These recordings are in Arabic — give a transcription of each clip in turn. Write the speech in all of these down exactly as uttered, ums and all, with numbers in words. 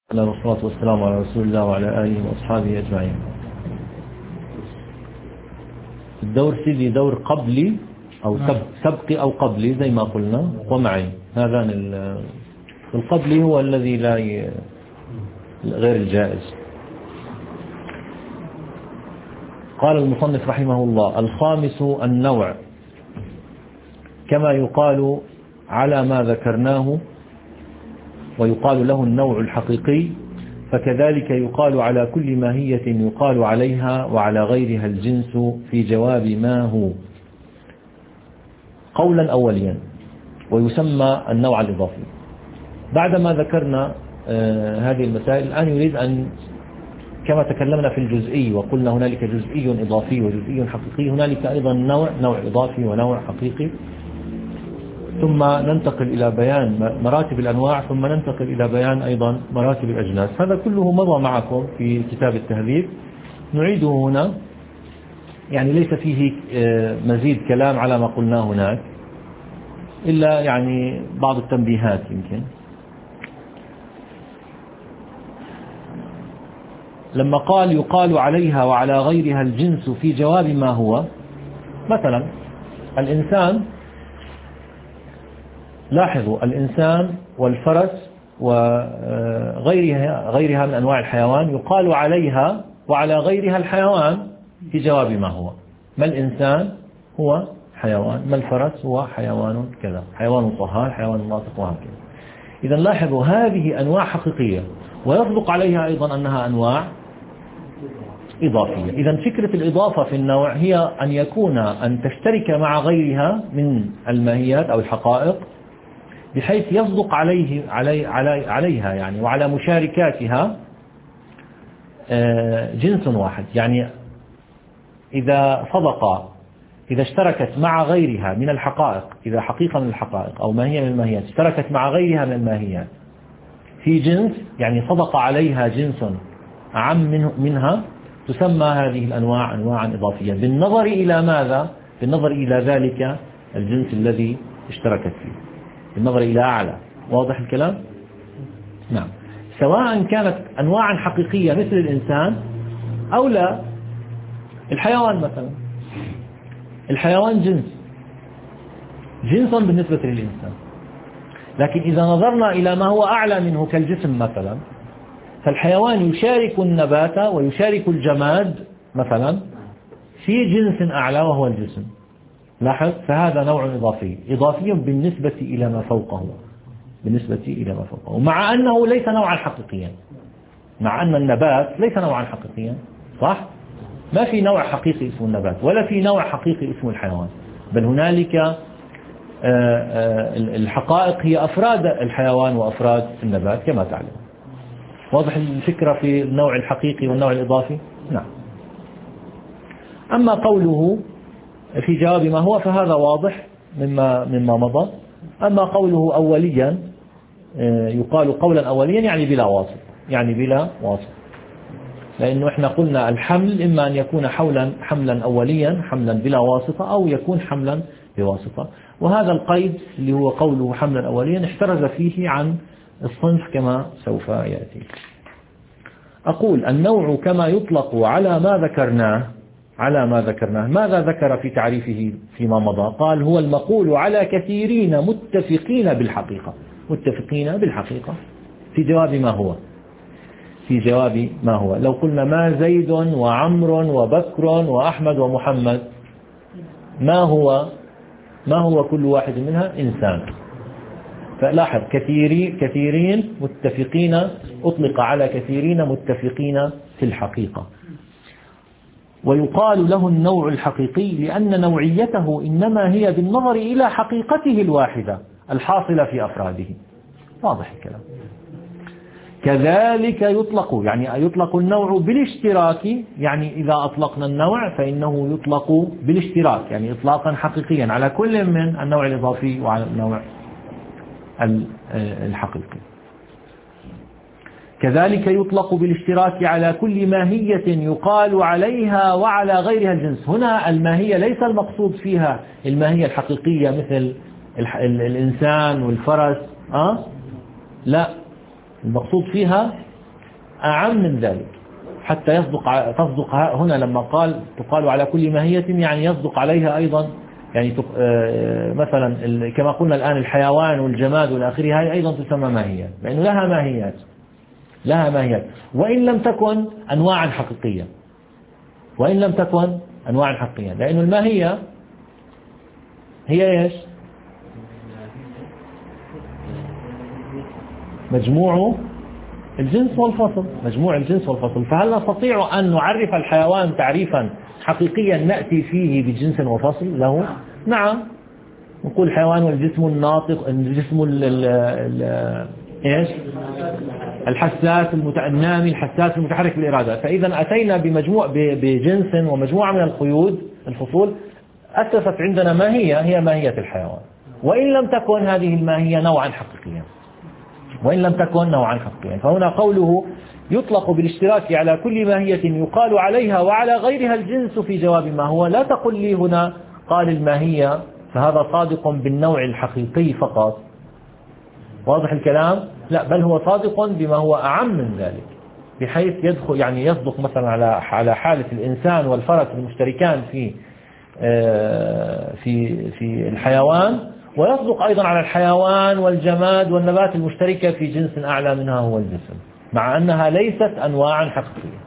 والصلاة والسلام على رسول الله وعلى آله وأصحابه أجمعين. الدور سيدي دور قبلي أو سبقي أو قبلي زي ما قلنا ومعي. هذان القبلي هو الذي لا ي... غير الجائز. قال المصنف رحمه الله: الخامس النوع، كما يقال على ما ذكرناه ويقال له النوع الحقيقي، فكذلك يقال على كل ماهية يقال عليها وعلى غيرها الجنس في جواب ما هو قولا أوليا، ويسمى النوع الإضافي. بعدما ذكرنا آه هذه المسائل، الآن يريد أن، كما تكلمنا في الجزئي وقلنا هنالك جزئي إضافي وجزئي حقيقي، هنالك أيضا نوع نوع إضافي ونوع حقيقي، ثم ننتقل إلى بيان مراتب الأنواع، ثم ننتقل إلى بيان أيضا مراتب الأجناس. هذا كله مضى معكم في كتاب التهذيب، نعيده هنا، يعني ليس فيه مزيد كلام على ما قلناه هناك، إلا يعني بعض التنبيهات. يمكن لما قال يقال عليها وعلى غيرها الجنس في جواب ما هو، مثلا الإنسان، لاحظوا الإنسان والفرس وغيرها غيرها من أنواع الحيوان يقال عليها وعلى غيرها الحيوان في جواب ما هو. ما الإنسان هو حيوان، ما الفرس هو حيوان كذا، حيوان طهار، حيوان ناطق، وهكذا. إذا لاحظوا هذه أنواع حقيقية، ويصدق عليها أيضا أنها أنواع إضافية. إذا فكرة الإضافة في النوع هي أن يكون أن تشترك مع غيرها من الماهيات أو الحقائق، بحيث يصدق عليه علي علي عليها يعني وعلى مشاركاتها جنس واحد. يعني إذا صدق، إذا اشتركت مع غيرها من الحقائق، إذا حقيقة من الحقائق أو ماهية من الماهيات اشتركت مع غيرها من الماهيات في جنس، يعني صدق عليها جنس أعم منها، تسمى هذه الأنواع أنواعا إضافية، بالنظر إلى ماذا؟ بالنظر إلى ذلك الجنس الذي اشتركت فيه، بالنظر إلى أعلى. واضح الكلام؟ نعم. سواء كانت أنواعا حقيقية مثل الإنسان أو لا. الحيوان مثلا، الحيوان جنس جنس بالنسبة للإنسان، لكن إذا نظرنا إلى ما هو أعلى منه كالجسم مثلا، فالحيوان يشارك النبات ويشارك الجماد مثلا في جنس أعلى وهو الجسم. لاحظ، فهذا نوع إضافي، إضافي بالنسبة إلى ما فوقه، بالنسبة إلى ما فوقه، مع أنه ليس نوعا حقيقيا، مع أن النبات ليس نوعا حقيقيا، صح؟ ما في نوع حقيقي اسمه النبات، ولا في نوع حقيقي اسمه الحيوان، بل هنالك الحقائق هي أفراد الحيوان وأفراد النبات كما تعلم. واضح الفكرة في النوع الحقيقي والنوع الإضافي؟ نعم. أما قوله في جواب ما هو فهذا واضح مما مما مضى. أما قوله أوليا، يقال قولا أوليا يعني بلا واسط، يعني بلا واسط، لأنه إحنا قلنا الحمل إما أن يكون حولا حملا أوليا، حملا بلا واسطة، أو يكون حملا بواسطة. وهذا القيد اللي هو قوله حملا أوليا احترز فيه عن الصنف كما سوف يأتي. أقول النوع كما يطلق على ما ذكرناه، على ما ذكرناه. ماذا ذكر في تعريفه فيما مضى؟ قال هو المقول على كثيرين متفقين بالحقيقة، متفقين بالحقيقة في جواب ما هو، في جواب ما هو. لو قلنا ما زيد وعمر وبكر وأحمد ومحمد، ما هو ما هو كل واحد منها؟ إنسان. فلاحظ كثيرين كثيرين متفقين، أطلق على كثيرين متفقين في الحقيقة. ويقال له النوع الحقيقي لأن نوعيته إنما هي بالنظر إلى حقيقته الواحدة الحاصلة في أفراده. واضح الكلام. كذلك يطلق، يعني يطلق النوع بالاشتراك، يعني إذا أطلقنا النوع فإنه يطلق بالاشتراك، يعني إطلاقا حقيقيا على كل من النوع الإضافي وعلى النوع الحقيقي. كذلك يطلق بالاشتراك على كل ماهية يقال عليها وعلى غيرها الجنس. هنا الماهية ليس المقصود فيها الماهية الحقيقية مثل الإنسان والفرس، أه؟ لا، المقصود فيها أعم من ذلك، حتى يصدق تصدق هنا لما قال تقال على كل ماهية، يعني يصدق عليها أيضا، يعني مثلا كما قلنا الآن الحيوان والجماد والآخره هذه أيضا تسمى ماهيات، لأنه لها ماهيات لها ماهيات وإن لم تكن أنواعا حقيقية، وإن لم تكن أنواعا حقيقية، لأن الماهية هي إيش؟ مجموع الجنس والفصل، مجموع الجنس والفصل. فهل نستطيع أن نعرف الحيوان تعريفا حقيقيا نأتي فيه بجنس وفصل له؟ نعم، نقول الحيوان والجسم الناطق، الجسم ال ال ال إيش؟ الحساس النامي، الحساس المتحرك بالإرادة. فإذا أتينا بمجموع بجنس ومجموعة من القيود الفصول أسست عندنا ماهية هي ماهية الحيوان، وإن لم تكن هذه الماهية نوعا حقيقيا، وإن لم تكن نوعا حقيقيا. فهنا قوله يطلق بالاشتراك على كل ماهية يقال عليها وعلى غيرها الجنس في جواب ما هو. لا تقل لي هنا قال الماهية فهذا صادق بالنوع الحقيقي فقط، واضح الكلام؟ لا، بل هو صادق بما هو أعم من ذلك، بحيث يدخل يعني يصدق مثلا على على حالة الإنسان والفرس المشتركان في في في الحيوان، ويصدق أيضا على الحيوان والجماد والنبات المشتركة في جنس أعلى منها هو الجسم، مع أنها ليست أنواعا حقيقية.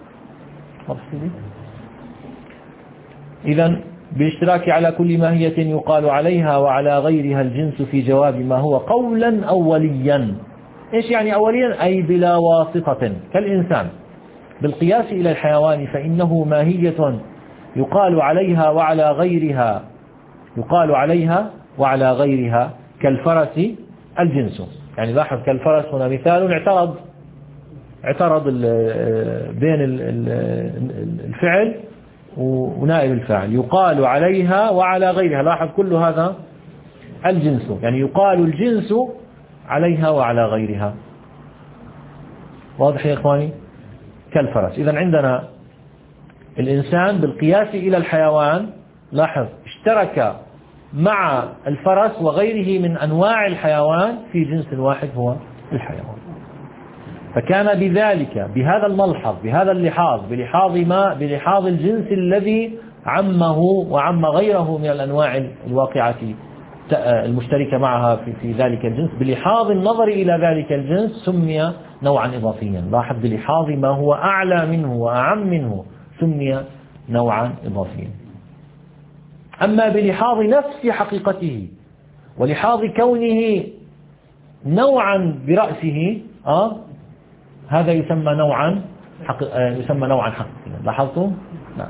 إذن بالاشتراك على كل ماهية يقال عليها وعلى غيرها الجنس في جواب ما هو قولا أوليا. إيش يعني أوليا؟ أي بلا واسطة، كالإنسان بالقياس إلى الحيوان فإنه ماهية يقال عليها وعلى غيرها يقال عليها وعلى غيرها كالفرس الجنس. يعني لاحظ كالفرس هنا مثال اعترض اعترض بين الفعل ونائب الفاعل، يقال عليها وعلى غيرها. لاحظ كل هذا الجنس، يعني يقال الجنس عليها وعلى غيرها. واضح يا إخواني؟ كالفرس. إذن عندنا الإنسان بالقياس إلى الحيوان، لاحظ اشترك مع الفرس وغيره من أنواع الحيوان في جنس واحد هو الحيوان. فكان بذلك بهذا الملحظ بهذا اللحاظ بلحاظ ما بلحاظ الجنس الذي عمه وعم غيره من الأنواع الواقعة المشتركة معها في, في ذلك الجنس، بلحاظ النظر إلى ذلك الجنس سمي نوعا إضافيا. لاحظ بلحاظ ما هو أعلى منه وأعم منه سمي نوعا إضافيا. أما بلحاظ نفس حقيقته ولحاظ كونه نوعا برأسه آه هذا يسمى نوعا حق... آه يسمى نوعا حقيقيا. لاحظتم؟ نعم.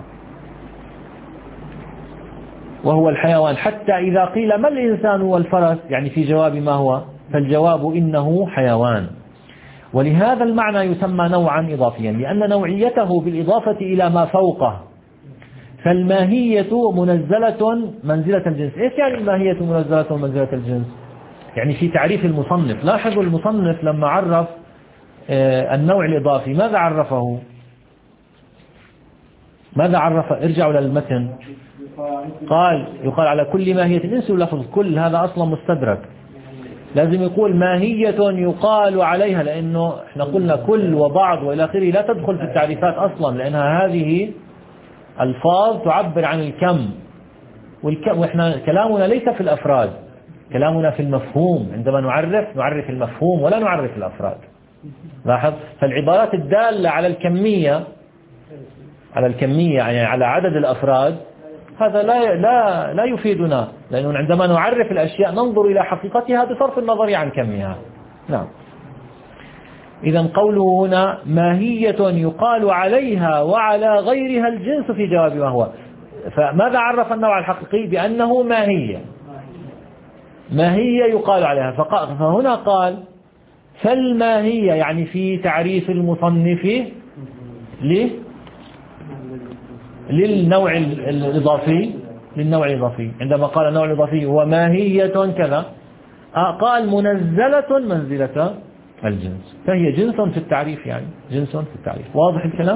وهو الحيوان. حتى إذا قيل ما الإنسان والفرس، يعني في جواب ما هو، فالجواب إنه حيوان. ولهذا المعنى يسمى نوعا إضافيا لأن نوعيته بالإضافة إلى ما فوقه. فالماهية منزلة منزلة الجنس. إيش يعني الماهية منزلة منزلة الجنس؟ يعني في تعريف المصنف، لاحظوا المصنف لما عرف النوع الإضافي ماذا عرفه؟ ماذا عرف؟ ارجعوا للمتن. قال يقال على كل ماهية، انسوا لفظ كل، هذا أصلا مستدرك، لازم يقول ماهية يقال عليها، لأنه احنا قلنا كل وبعض وإلى آخره لا تدخل في التعريفات أصلا، لأنها هذه الفاظ تعبر عن الكم، والكم وإحنا كلامنا ليس في الأفراد، كلامنا في المفهوم. عندما نعرف نعرف المفهوم ولا نعرف الأفراد. لاحظ، فالعبارات الدالة على الكمية على الكمية يعني على عدد الأفراد هذا لا لا لا يفيدنا، لأنه عندما نعرف الأشياء ننظر إلى حقيقتها بصرف النظر عن كمها. نعم. إذا قوله هنا ماهية يقال عليها وعلى غيرها الجنس في جواب ما هو. فماذا عرف النوع الحقيقي؟ بأنه ماهية ماهية يقال عليها. فهنا قال فالماهية، يعني في تعريف المصنف ليه للنوع الإضافي للنوع الإضافي عندما قال النوع الإضافي هو ماهية كذا، قال منزلة منزلة الجنس، فهي جنس في التعريف، يعني جنس في التعريف. واضح الكلام؟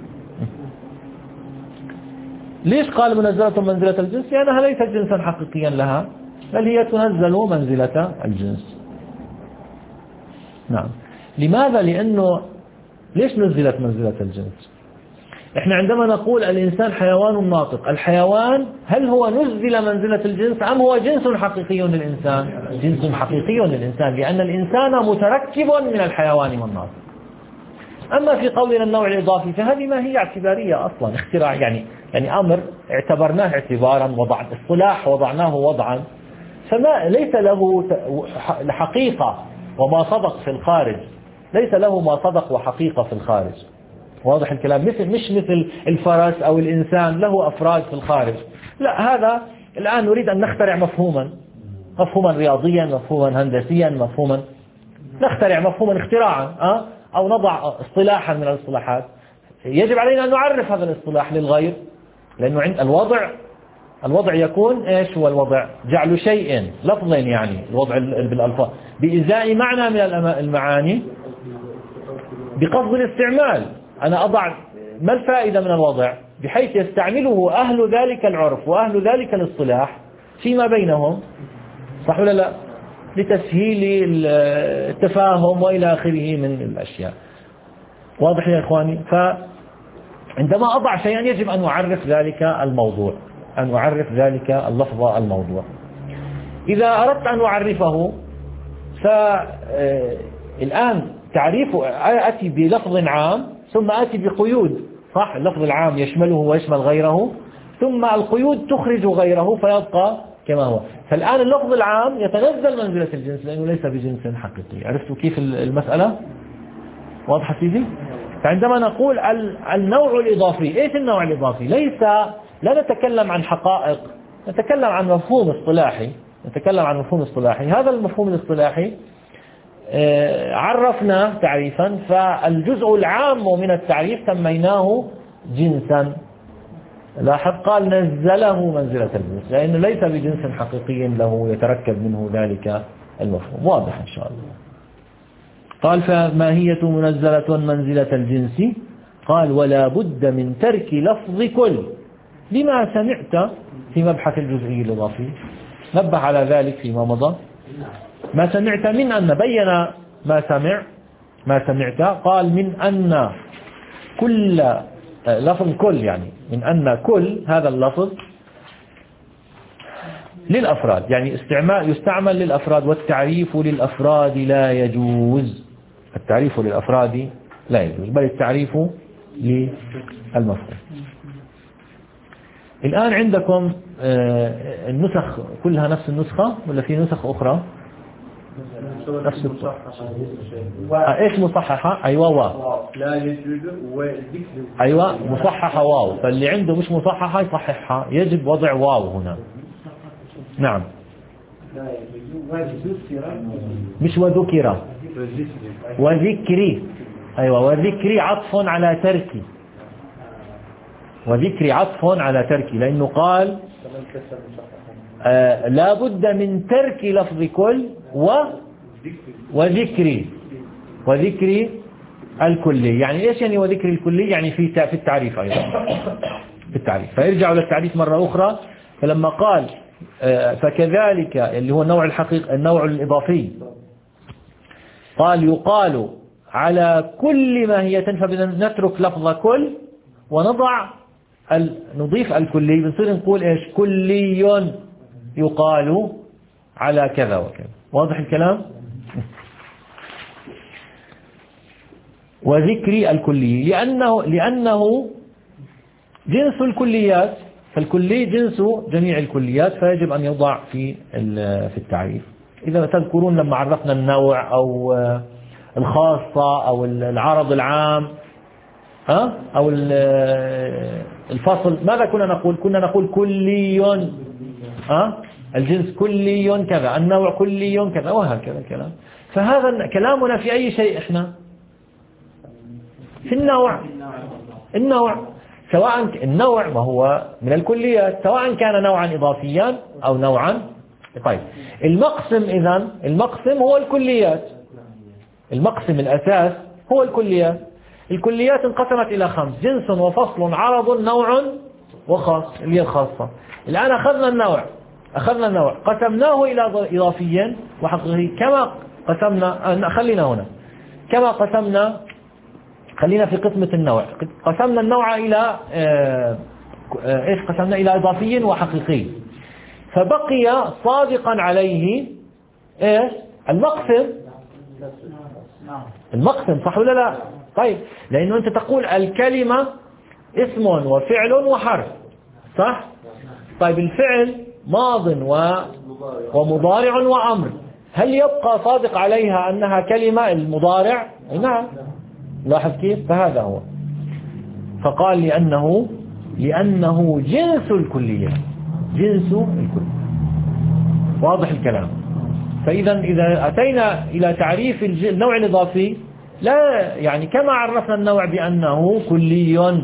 ليش قال منزلة منزلة الجنس؟ لأنها ليست جنسا حقيقيا لها، بل هي تنزل منزلة الجنس. نعم. لماذا؟ لأنه ليش نزلت منزلة الجنس؟ احنا عندما نقول الإنسان حيوان ناطق، الحيوان هل هو نزل منزلة الجنس أم هو جنس حقيقي للإنسان؟ جنس حقيقي للإنسان، لأن الإنسان متركب من الحيوان والناطق. أما في قولنا النوع الإضافي فهذه ما هي اعتبارية أصلا، اختراع، يعني يعني أمر اعتبرناه اعتبارا، وضع اصطلاح وضعناه وضعا، فما ليس له حقيقة وما صدق في الخارج، ليس له ما صدق وحقيقة في الخارج. واضح الكلام؟ مثل مش مثل الفرس أو الإنسان له أفراد في الخارج، لا، هذا الآن نريد أن نخترع مفهوما، مفهوما رياضيا، مفهوما هندسيا، مفهوما، نخترع مفهوما اختراعا أه؟ أو نضع اصطلاحا من الاصطلاحات، يجب علينا أن نعرف هذا الاصطلاح للغير، لأنه عند الوضع الوضع يكون إيش هو الوضع؟ جعل شيء لفظ، يعني الوضع بالألفاظ بإزاء معنى من المعاني بقصد الاستعمال. أنا أضع ما الفائدة من الوضع بحيث يستعمله أهل ذلك العرف وأهل ذلك الاصطلاح فيما بينهم، صح ولا لا؟ لتسهيل التفاهم وإلى آخره من الأشياء. واضح يا إخواني؟ فعندما أضع شيئا يجب أن أعرف ذلك الموضوع، أن أعرف ذلك اللفظ الموضوع. إذا أردت أن أعرفه فالآن تعريف، أتي بلفظ عام ثم أتي بقيود، صح؟ اللفظ العام يشمله ويشمل غيره، ثم القيود تخرج غيره فيبقى كما هو. فالآن اللفظ العام يتنزل منزلة الجنس لأنه ليس بجنس حقيقي. عرفتوا كيف المسألة؟ واضحة سيدي؟ فعندما نقول النوع الإضافي، إيش النوع الإضافي؟ ليس، لا نتكلم عن حقائق، نتكلم عن مفهوم اصطلاحي، نتكلم عن مفهوم اصطلاحي. هذا المفهوم الاصطلاحي عرفنا تعريفا، فالجزء العام من التعريف سميناه جنسا. لاحظ قال نزله منزلة الجنس لأنه ليس بجنس حقيقي له يتركب منه ذلك المفهوم. واضح إن شاء الله. قال فماهية منزلة منزلة الجنس، قال ولا بد من ترك لفظ كل لما سمعت في مبحث الجزئي الإضافي، نبه على ذلك فيما مضى. ما سمعت من أن، بين ما سمع ما سمعت قال من أن كل لفظ كل، يعني من أن كل هذا اللفظ للأفراد، يعني استعمال يستعمل للأفراد، والتعريف للأفراد لا يجوز، التعريف للأفراد لا يجوز، بل التعريف للمفهوم. الآن عندكم النسخ كلها نفس النسخة ولا في نسخ أخرى؟ نفس الصحة. ايش مصححة؟ ايوه واو، لا يجوز وذكر، ايوه مصححة واو، فاللي عنده مش مصححة يصححها، يجب وضع واو هنا. نعم، مش وذكر، وذكري، ايوه وذكري عطف على تركي، وذكري عطف على تركي، لانه قال آه لا بد من ترك لفظ كل و وذكري وذكري الكلي. يعني ايش يعني وذكري الكلي؟ يعني في في التعريف ايضا، في التعريف. فيرجعوا للتعريف مرة اخرى. فلما قال آه فكذلك اللي هو النوع الحقيقي النوع الاضافي، قال يقال على كل ماهية، فبنترك لفظ كل ونضع نضيف الكلي، بنصير نقول ايش؟ كلي يقال على كذا وكذا. واضح الكلام؟ وذكر الكلي لأنه لأنه جنس الكليات، فالكلي جنس جميع الكليات، فيجب أن يوضع في في التعريف. إذا تذكرون لما عرفنا النوع أو الخاصة أو العرض العام ها أو الفصل، ماذا كنا نقول؟ كنا نقول كلي ها الجنس كلي كذا، النوع كلي كذا، وهكذا الكلام. فهذا كلامنا في أي شيء إحنا؟ في النوع. النوع سواء النوع ما هو من الكليات، سواء كان نوعا إضافيا أو نوعا. طيب المقسم، إذن المقسم هو الكليات، المقسم الأساس هو الكليات. الكليات انقسمت إلى خمس: جنس وفصل عرض نوع وخاص، اللي هي الخاصة. الآن أخذنا النوع أخذنا النوع قسمناه إلى إضافيا وحقيقي، كما قسمنا، خلينا هنا، كما قسمنا خلينا في قسمة النوع. قسمنا النوع إلى إيش؟ قسمنا إلى إضافي وحقيقي، فبقي صادقا عليه إيش؟ المقسم. المقسم صح ولا لا؟ طيب، لأنه أنت تقول الكلمة اسم وفعل وحرف، صح؟ طيب الفعل ماض ومضارع وأمر، هل يبقى صادق عليها أنها كلمة المضارع؟ نعم. لاحظ كيف؟ فهذا هو. فقال لأنه لأنه جنس الكلية، جنس الكلية. واضح الكلام؟ فإذا إذا أتينا إلى تعريف النوع الإضافي، لا يعني كما عرفنا النوع بأنه كلي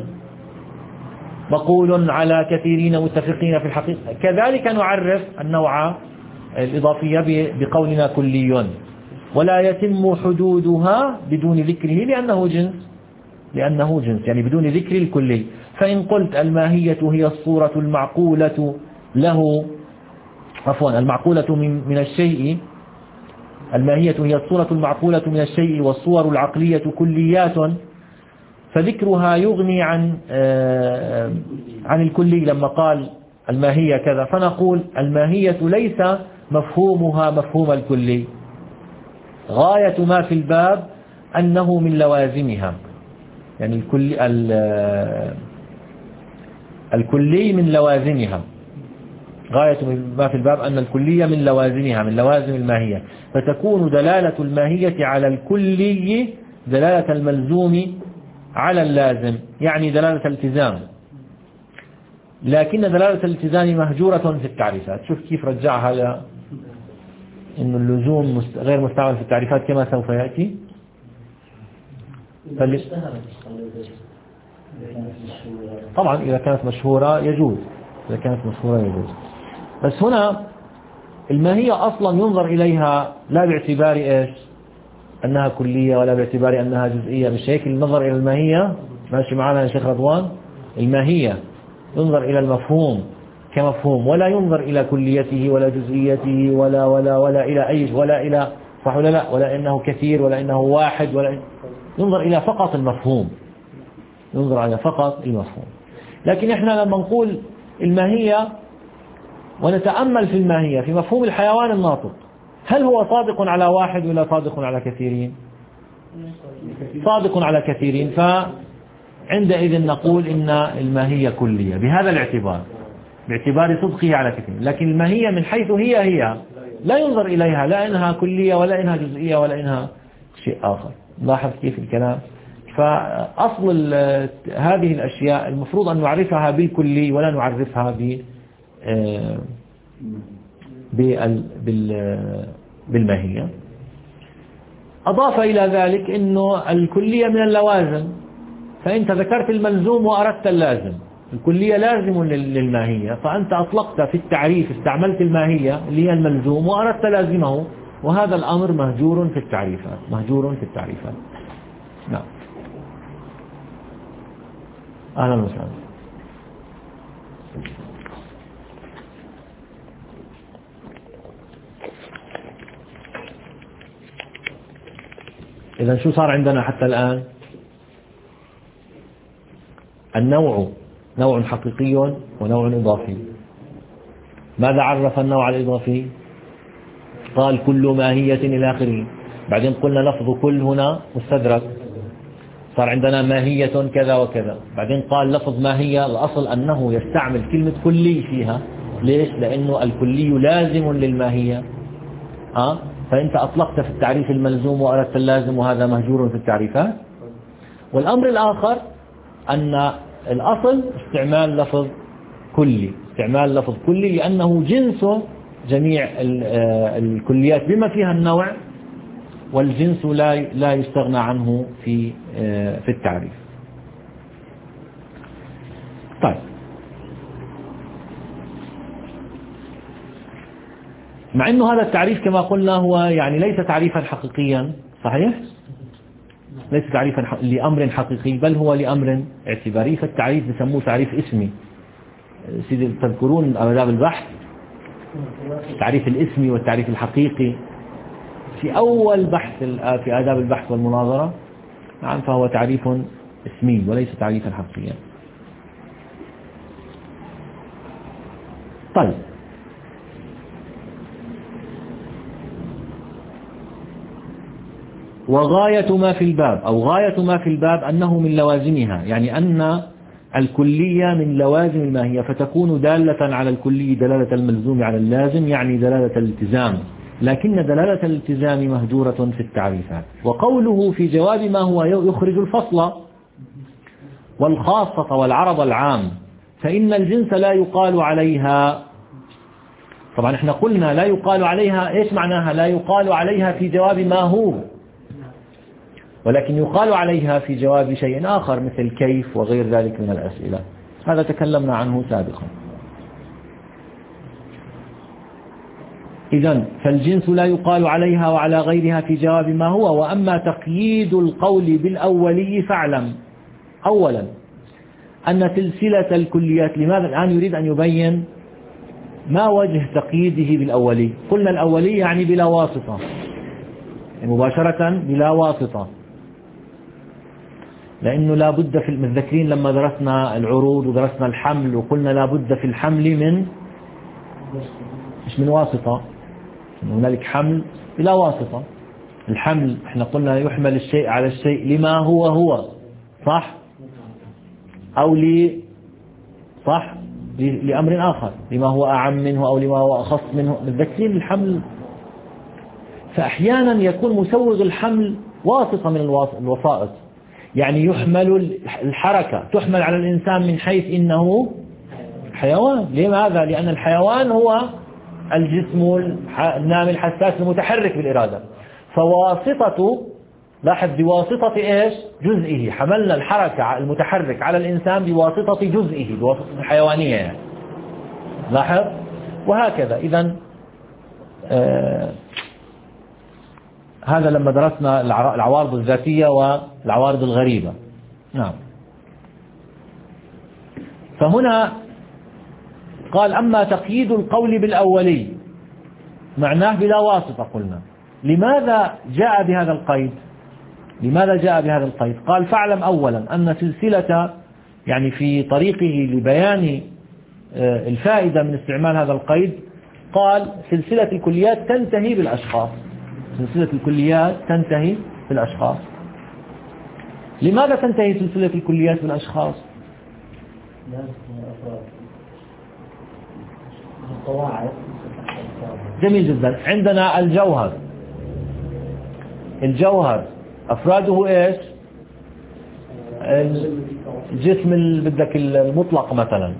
مقول على كثيرين متفقين في الحقيقة، كذلك نعرف النوع الإضافية بقولنا كلي، ولا يتم حدودها بدون ذكره لأنه جنس، لأنه جنس يعني بدون ذكر الكلي. فإن قلت الماهية هي الصورة المعقولة له، عفوا المعقولة من من الشيء، الماهية هي الصورة المعقولة من الشيء والصور العقلية كليات، فذكرها يغني عن عن الكلي. لما قال الماهية كذا، فنقول الماهية ليس مفهومها مفهوم الكلي، غاية ما في الباب أنه من لوازمها، يعني الكلي الكلي من لوازمها، غاية ما في الباب أن الكلية من لوازمها، من لوازم الماهية، فتكون دلالة الماهية على الكلي دلالة الملزوم على اللازم، يعني دلالة التزام. لكن دلالة الالتزام مهجورة في التعريفات. شوف كيف رجعها ل إنه اللزوم غير مستعمل في التعريفات كما سوف يأتي. فل... طبعا إذا كانت مشهورة يجوز، إذا كانت مشهورة يجوز. بس هنا الماهية أصلا ينظر إليها لا باعتبار إيش؟ أنها كلية، ولا باعتبار أنها جزئية. مش هيك النظر إلى الماهية؟ ماشي معنا يا شيخ رضوان؟ الماهية ينظر إلى المفهوم كمفهوم، ولا ينظر إلى كليته ولا جزئيته ولا ولا ولا إلى أي، ولا إلى صح ولا لا، ولا إنه كثير ولا إنه واحد، ولا ينظر إلى فقط المفهوم، ينظر إلى فقط المفهوم. لكن إحنا لما نقول الماهية ونتأمل في الماهية في مفهوم الحيوان الناطق، هل هو صادق على واحد ولا صادق على كثيرين؟ صادق على كثيرين، فعندئذ نقول إن الماهية كلية بهذا الاعتبار، باعتبار صدقه على كثير. لكن الماهية من حيث هي هي لا ينظر إليها لا إنها كلية ولا إنها جزئية ولا إنها شيء آخر. لاحظ كيف الكلام؟ فأصل هذه الأشياء المفروض أن نعرفها بالكلي ولا نعرفها ب بالماهية. أضاف إلى ذلك أنه الكلية من اللوازم، فأنت ذكرت الملزوم وأردت اللازم، الكلية لازم للماهية، فأنت أطلقت في التعريف استعملت الماهية اللي هي الملزوم وأردت لازمه، وهذا الأمر مهجور في التعريفات، مهجور في التعريفات. نعم. أهلا وسهلا. إذا شو صار عندنا حتى الآن؟ النوع نوع حقيقي ونوع إضافي. ماذا عرف النوع الإضافي؟ قال كل ماهية إلى آخره. بعدين قلنا لفظ كل هنا مستدرك، صار عندنا ماهية كذا وكذا. بعدين قال لفظ ماهية الأصل أنه يستعمل كلمة كلي فيها. ليش؟ لأنه الكلي لازم للماهية. أه؟ فأنت أطلقت في التعريف الملزوم وأردت اللازم، وهذا مهجور في التعريفات. والأمر الآخر أن الأصل استعمال لفظ كلي، استعمال لفظ كلي لأنه جنس جميع الكليات بما فيها النوع، والجنس لا لا يستغنى عنه في في التعريف. طيب، مع أنه هذا التعريف كما قلنا هو يعني ليس تعريفا حقيقيا، صحيح؟ ليس تعريفا لأمر حقيقي، بل هو لأمر اعتباري. فالتعريف بسموه تعريف اسمي. سيدي تذكرون آداب البحث، التعريف الاسمي والتعريف الحقيقي في أول بحث في آداب البحث والمناظرة، نعم فهو تعريف اسمي وليس تعريفا حقيقيا. طيب وغاية ما في الباب أو غاية ما في الباب أنه من لوازمها، يعني أن الكلية من لوازم الماهية، فتكون دالة على الكلي دلالة الملزوم على اللازم، يعني دلالة الالتزام، لكن دلالة الالتزام مهجورة في التعريفات. وقوله في جواب ما هو يخرج الفصل والخاصة والعرض العام، فإن الجنس لا يقال عليها. طبعا احنا قلنا لا يقال عليها، ايش معناها لا يقال عليها في جواب ما هو، ولكن يقال عليها في جواب شيء آخر مثل كيف وغير ذلك من الأسئلة، هذا تكلمنا عنه سابقا. إذن فالجنس لا يقال عليها وعلى غيرها في جواب ما هو. وأما تقييد القول بالأولي فاعلم أولا أن سلسلة الكليات، لماذا الآن يريد أن يبين ما وجه تقييده بالأولي؟ قلنا الأولي يعني بلا واسطة، مباشرة بلا واسطة، لأنه لا بد في المتذكرين لما درسنا العروض ودرسنا الحمل وقلنا لا بد في الحمل من مش من واسطة، هنالك حمل بلا واسطة. الحمل احنا قلنا يحمل الشيء على الشيء لما هو هو صح، أو لي صح لأمر آخر، لما هو أعم منه أو لما هو أخص منه. متذكرين الحمل، فأحيانا يكون مسوغ الحمل واسطة من الوسائط، يعني يحمل الحركة تحمل على الإنسان من حيث إنه حيوان. لماذا؟ لأن الحيوان هو الجسم النامي الحساس المتحرك بالإرادة، فواسطة لاحظ بواسطة إيش؟ جزئه. حملنا الحركة المتحرك على الإنسان بواسطة جزئه، بواسطة الحيوانية يعني. لاحظ، وهكذا. إذن آه هذا لما درسنا العوارض الذاتية والعوارض الغريبة. نعم. فهنا قال أما تقييد القول بالأولي معناه بلا واسطة. قلنا لماذا جاء بهذا القيد؟ لماذا جاء بهذا القيد؟ قال فاعلم أولا أن سلسلة، يعني في طريقه لبيان الفائدة من استعمال هذا القيد، قال سلسلة الكليات تنتهي بالأشخاص. سلسلة الكليات تنتهي بالأشخاص. لماذا تنتهي سلسلة الكليات بالأشخاص؟ جميل جدا. عندنا الجوهر، الجوهر أفراده إيش؟ الجسم اللي بدك المطلق مثلا،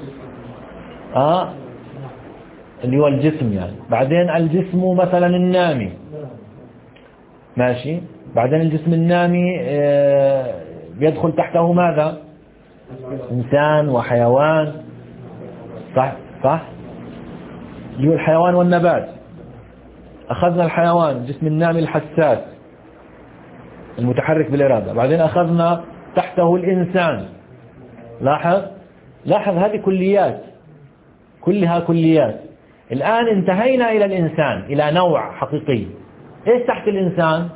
آه اللي هو الجسم يعني. بعدين الجسم مثلا النامي، ماشي. بعدين الجسم النامي آه يدخل تحته ماذا؟ إنسان وحيوان، صح صح، اللي هو الحيوان والنبات. أخذنا الحيوان الجسم النامي الحساس المتحرك بالإرادة، بعدين أخذنا تحته الإنسان. لاحظ لاحظ هذه كليات، كلها كليات. الآن انتهينا إلى الإنسان، إلى نوع حقيقي. إيش تحت الإنسان؟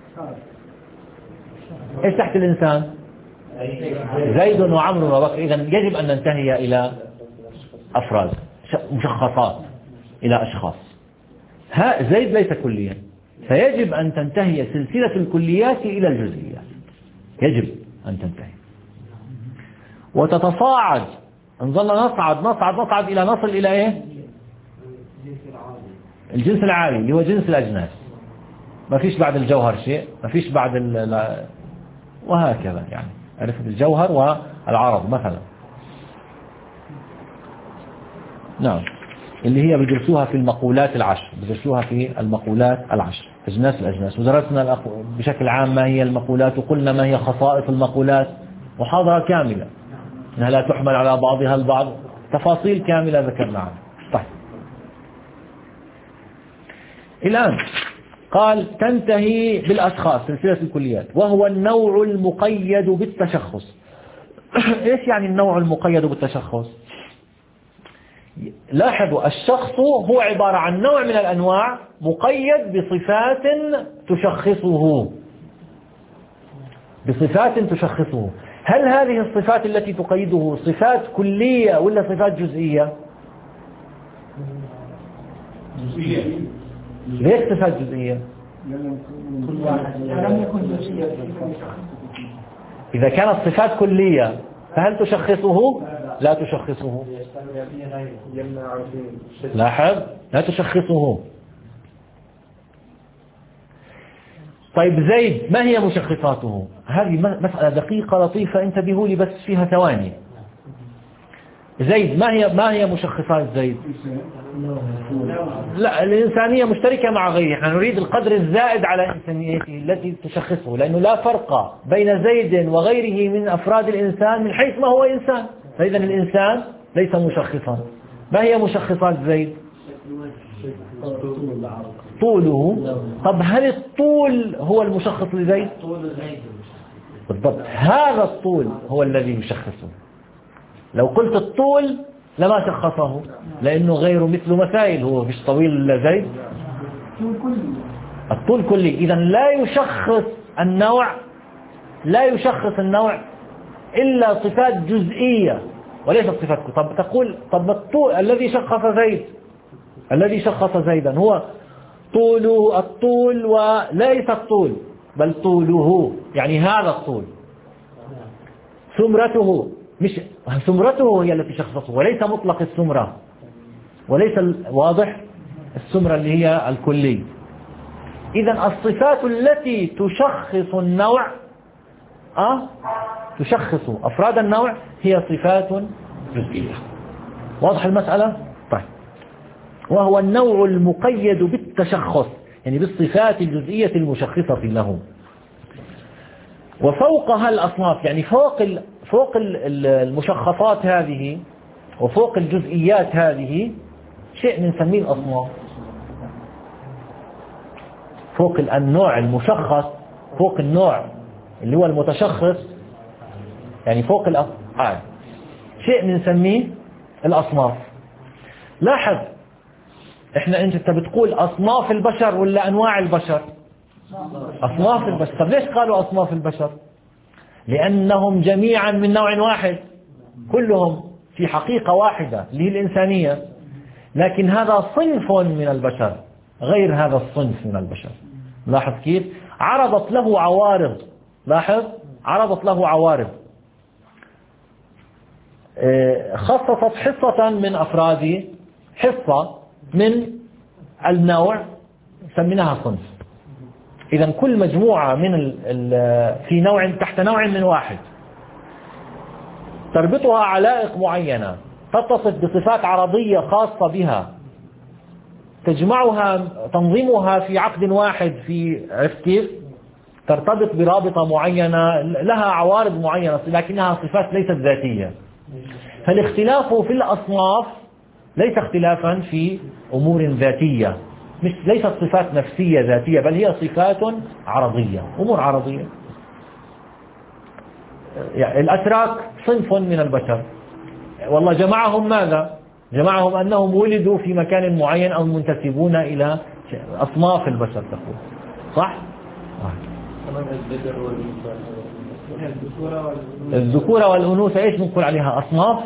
إيش تحت الإنسان؟ زيد وعمر وبكر. إذن يجب أن ننتهي إلى أفراد مشخصات، إلى أشخاص. ها زيد ليس كليا، فيجب أن تنتهي سلسلة الكليات إلى الجزئيات، يجب أن تنتهي وتتصاعد. نظل نصعد نصعد نصعد إلى نصل إلى إيه؟ الجنس العالي اللي هو جنس الأجناس. ما فيش بعد الجوهر شيء، ما فيش بعد ال... وهكذا يعني. عرفت الجوهر والعرض مثلا، نعم، اللي هي بدرسوها في المقولات العشر، بدرسوها في المقولات العشر، أجناس الأجناس. ودرسنا بشكل عام ما هي المقولات، وقلنا ما هي خصائص المقولات، محاضرة كاملة أنها لا تحمل على بعضها البعض، تفاصيل كاملة ذكرنا عنها. طيب الآن قال تنتهي بالأشخاص سلسلة الكليات، وهو النوع المقيد بالتشخص. إيش يعني النوع المقيد بالتشخص؟ لاحظوا الشخص هو عبارة عن نوع من الأنواع مقيد بصفات تشخصه. بصفات تشخصه. هل هذه الصفات التي تقيده صفات كلية ولا صفات جزئية؟ جزئية. ليش صفات جزئية؟ إذا كانت صفات كلية فهل تشخصه؟ لا تشخصه. لاحظ، لا تشخصه. طيب زيد ما هي مشخصاته؟ هذه مسألة دقيقة لطيفة، انتبهوا لي بس فيها ثواني. زيد ما هي ما هي مشخصات زيد؟ لا، الإنسانية مشتركة مع غيره، نحن نريد القدر الزائد على إنسانيته التي تشخصه، لأنه لا فرق بين زيد وغيره من أفراد الإنسان من حيث ما هو إنسان، فإذا الإنسان ليس مشخصا. ما هي مشخصات زيد؟ طوله. طب هل الطول هو المشخص لزيد؟ بالضبط، هذا الطول هو الذي يشخصه. لو قلت الطول لما شخصه، لأنه غير مثل مثايل، هو مش طويل إلا زيد. الطول كلي، إذا لا يشخص النوع، لا يشخص النوع إلا صفات جزئية وليست صفات كلية. طب تقول طب الطول الذي شخص زيد، الذي شخص زيدا هو طوله، الطول وليس الطول بل طوله، يعني هذا الطول. سمرته، مش سمرته هي التي شخصته وليس مطلق السمرة، وليس واضح السمرة اللي هي الكلي. إذا الصفات التي تشخص النوع أه تشخص أفراد النوع هي صفات جزئية. واضح المسألة؟ طيب، وهو النوع المقيد بالتشخص، يعني بالصفات الجزئية المشخصة له. وفوقها الأصناف، يعني فوق فوق المشخصات هذه وفوق الجزئيات هذه شيء بنسميه الأصناف. فوق النوع المشخص، فوق النوع اللي هو المتشخص، يعني فوق الأصناف شيء بنسميه الأصناف. لاحظ، احنا انت بتقول أصناف البشر ولا أنواع البشر؟ أصناف البشر. طب ليش قالوا أصناف البشر؟ لأنهم جميعا من نوع واحد، كلهم في حقيقة واحدة اللي هي الإنسانية، لكن هذا صنف من البشر غير هذا الصنف من البشر. لاحظ كيف عرضت له عوارض، لاحظ عرضت له عوارض، خصصت حصة من أفراد، حصة من النوع سميناها صنف. إذا كل مجموعة من ال ال في نوع تحت نوع من واحد تربطها علائق معينة، تتصف بصفات عرضية خاصة بها، تجمعها تنظيمها في عقد واحد، في عرفت كيف؟ ترتبط برابطة معينة لها عوارض معينة لكنها صفات ليست ذاتية. فالاختلاف في الأصناف ليس اختلافا في أمور ذاتية، مش ليست صفات نفسية ذاتية، بل هي صفات عرضية، أمور عرضية. يعني الأتراك صنف من البشر، والله جمعهم ماذا؟ جمعهم أنهم ولدوا في مكان معين أو منتسبون إلى أصناف البشر، تقول صح؟ الذكورة والأنوثة إيش بنقول عليها؟ أصناف؟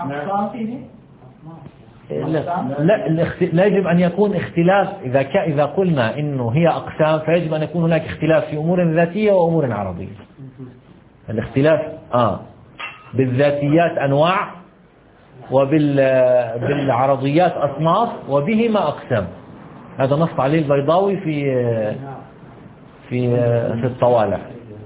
لا, لا يجب أن يكون اختلاف. إذا ك... إذا قلنا إنه هي أقسام فيجب أن يكون هناك اختلاف في أمور ذاتية وأمور عرضية. الاختلاف آه بالذاتيات أنواع وبالعرضيات أصناف وبهما أقسام. هذا نص عليه البيضاوي في في في الطوالع.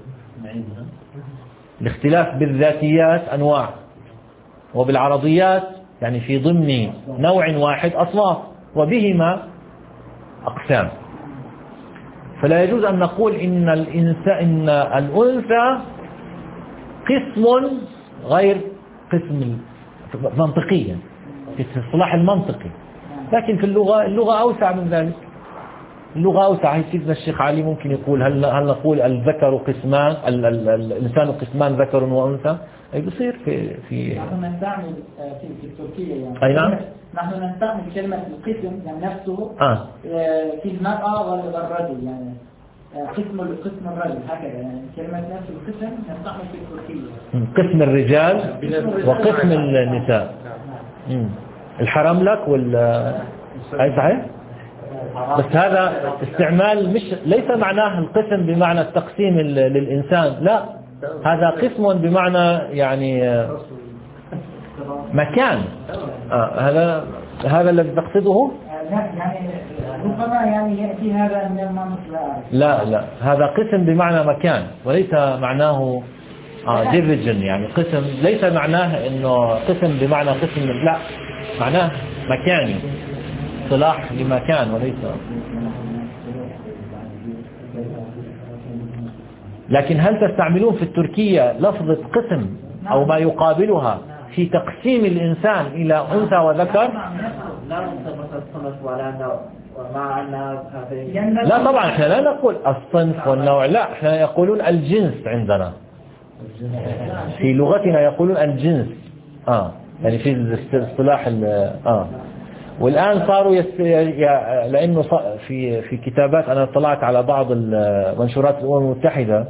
الاختلاف بالذاتيات أنواع وبالعرضيات يعني في ضمن نوع واحد أصناف وبهما أقسام. فلا يجوز أن نقول إن الإنسان إن الأنثى قسم غير قسم منطقيا في الصلاح المنطقي، لكن في اللغة اللغة أوسع من ذلك. اللغة أوسع. هي سيدنا الشيخ علي ممكن يقول هل هل نقول الذكر قسمان، ال ال الإنسان قسمان ذكر وأنثى؟ أي بصير في في نحن نستعمل في في التركية يعني. أي نعم. نحن نستعمل كلمة القسم يعني نفسه آه. في المرأة والرجل يعني. قسم قسم الرجل هكذا يعني كلمة نفس القسم نستعمل في التركية. قسم الرجال وقسم النساء. الحرام لك وال هاي صحيح؟ بس هذا استعمال مش ليس معناه القسم بمعنى التقسيم للإنسان، لا، هذا قسم بمعنى يعني مكان. آه هذا هذا الذي تقصده؟ يعني ربما يعني يأتي هذا من المنطق. لا لا، هذا قسم بمعنى مكان وليس معناه آه ديفيجن، يعني قسم ليس معناه انه قسم بمعنى قسم، لا، معناه مكاني، صلاح لمكان وليس. لكن هل تستعملون في التركية لفظة قسم أو ما يقابلها في تقسيم الإنسان إلى أنثى وذكر؟ لا طبعا، احنا لا نقول الصنف والنوع، لا، احنا يقولون الجنس عندنا في لغتنا، يقولون الجنس. اه يعني في الاصطلاح اه والآن صاروا يست... لأنه في في كتابات، أنا اطلعت على بعض المنشورات الأمم المتحدة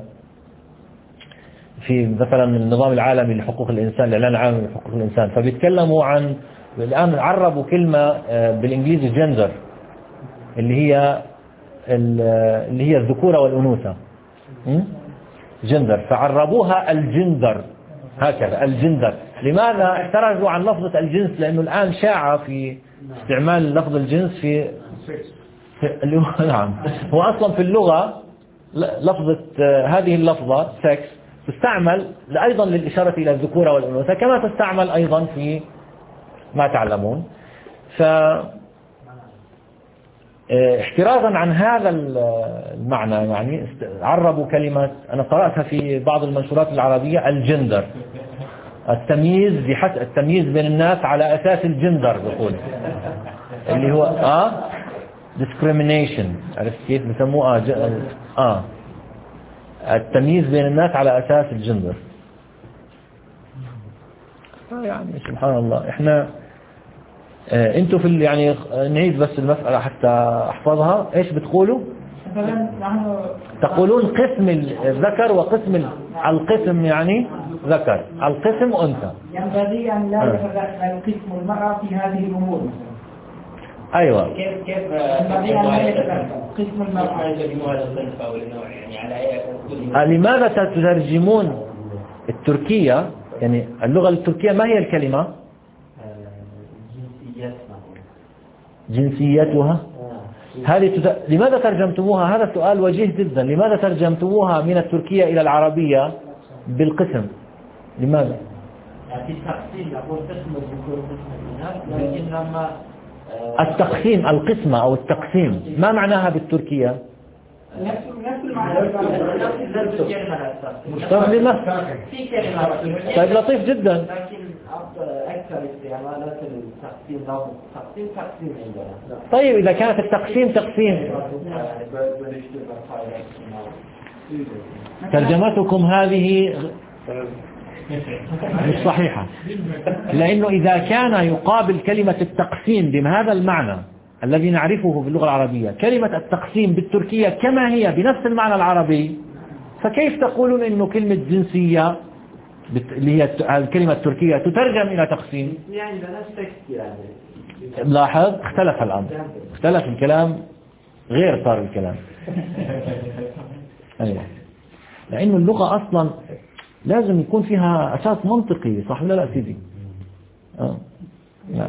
في مثلا النظام العالمي لحقوق الإنسان، الإعلان العالمي لحقوق الإنسان، فبيتكلموا عن، الآن عربوا كلمة بالإنجليزي جندر، اللي هي اللي هي الذكورة والأنوثة، جندر، فعربوها الجندر هكذا، الجندر. لماذا احترزوا عن لفظة الجنس؟ لأنه الآن شاع في استعمال لفظ الجنس في, في نعم، هو أصلا في اللغة لفظة هذه اللفظة سكس تستعمل أيضا للإشارة إلى الذكورة والأنوثة، كما تستعمل أيضا في ما تعلمون. ف احترازا عن هذا المعنى يعني عربوا كلمة، أنا قرأتها في بعض المنشورات العربية، الجندر، التمييز بحسب التمييز بين الناس على أساس الجندر، بقول اللي هو آه discrimination، عرفت كيف بسموه؟ آه, آه التمييز بين الناس على أساس الجندر. يعني سبحان الله، احنا اه انتوا في يعني نعيد بس المسألة حتى احفظها. ايش بتقولوا؟ تقولون قسم الذكر وقسم القسم، يعني ذكر، القسم أنثى. ينبغي أن لا يتدخل قسم المرأة في هذه الأمور. أيوة. كيف كيف ينبغي أن لا يتدخل قسم المرأة يعني لماذا تترجمون التركية؟ يعني اللغة التركية ما هي الكلمة؟ جنسيتها. هذه تت... لماذا ترجمتموها؟ هذا سؤال وجيه جدا. لماذا ترجمتموها من التركية إلى العربية بالقسم؟ لماذا؟ في التقسيم أقول قسم الذكور وقسم الإناث، لكن لما التقسيم، القسمة أو التقسيم، ما معناها بالتركية؟ نفس نفس المعنى، نفس الكلمة. مستخدمة في كلمة. طيب لطيف جدا. لكن أكثر استعمالات التقسيم أو تقسيم تقسيم عندنا. طيب إذا كانت التقسيم تقسيم، ترجمتكم هذه مش صحيحة، لأنه إذا كان يقابل كلمة التقسيم بهذا المعنى الذي نعرفه في اللغة العربية كلمة التقسيم بالتركية كما هي بنفس المعنى العربي، فكيف تقولون إنه كلمة جنسية اللي هي الكلمة التركية تترجم إلى تقسيم؟ يعني بنفس تكست يعني. لاحظ اختلف الأمر، اختلف الكلام، غير صار الكلام. أيوة. لأنه اللغة أصلا لازم يكون فيها أساس منطقي، صح ولا لا سيدي؟ آه. لا.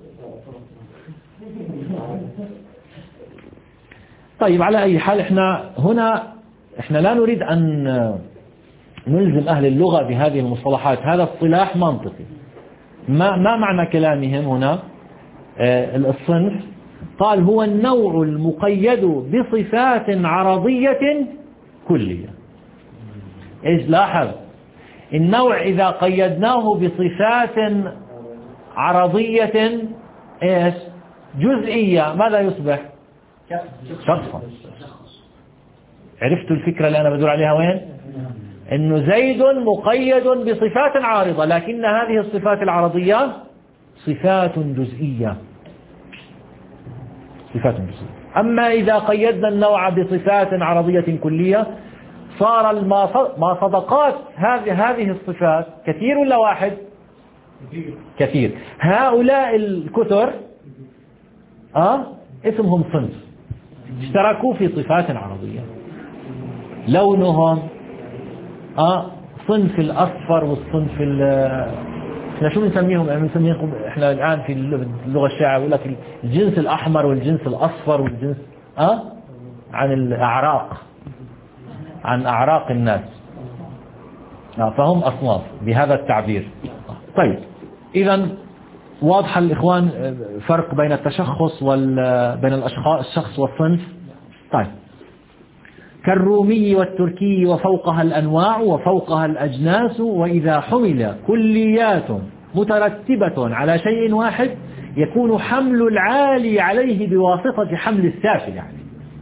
طيب على أي حال، احنا هنا احنا لا نريد أن نلزم أهل اللغة بهذه المصطلحات، هذا اصطلاح منطقي. ما ما معنى كلامهم هنا؟ آه الصنف قال هو النوع المقيد بصفات عرضية كلية. إيش لاحظ؟ النوع إذا قيدناه بصفات عرضية إيش؟ جزئية، ماذا يصبح؟ شخصا. عرفتوا الفكرة اللي أنا بدور عليها وين؟ إنه زيد مقيد بصفات عارضة، لكن هذه الصفات العرضية صفات جزئية، صفات جزئية. أما إذا قيدنا النوع بصفات عرضية كلية صار ما صدقات هذه هذه الصفات كثير ولا واحد؟ كثير. هؤلاء الكثر أه؟ اسمهم صنف اشتركوا في صفات عرضية. لونهم أه؟ صنف الأصفر والصنف احنا شو بنسميهم؟ يعني بنسميهم احنا الآن في اللغة الشائعة يقول لك الجنس الأحمر والجنس الأصفر والجنس أه؟ عن الأعراق، عن أعراق الناس. أه؟ فهم أصناف بهذا التعبير. طيب إذا واضح الإخوان فرق بين التشخص وال بين الأشخاص الشخص والصنف. طيب كالرومي والتركي وفوقها الأنواع وفوقها الأجناس، وإذا حمل كليات مترتبة على شيء واحد يكون حمل العالي عليه بواسطة حمل السافل. يعني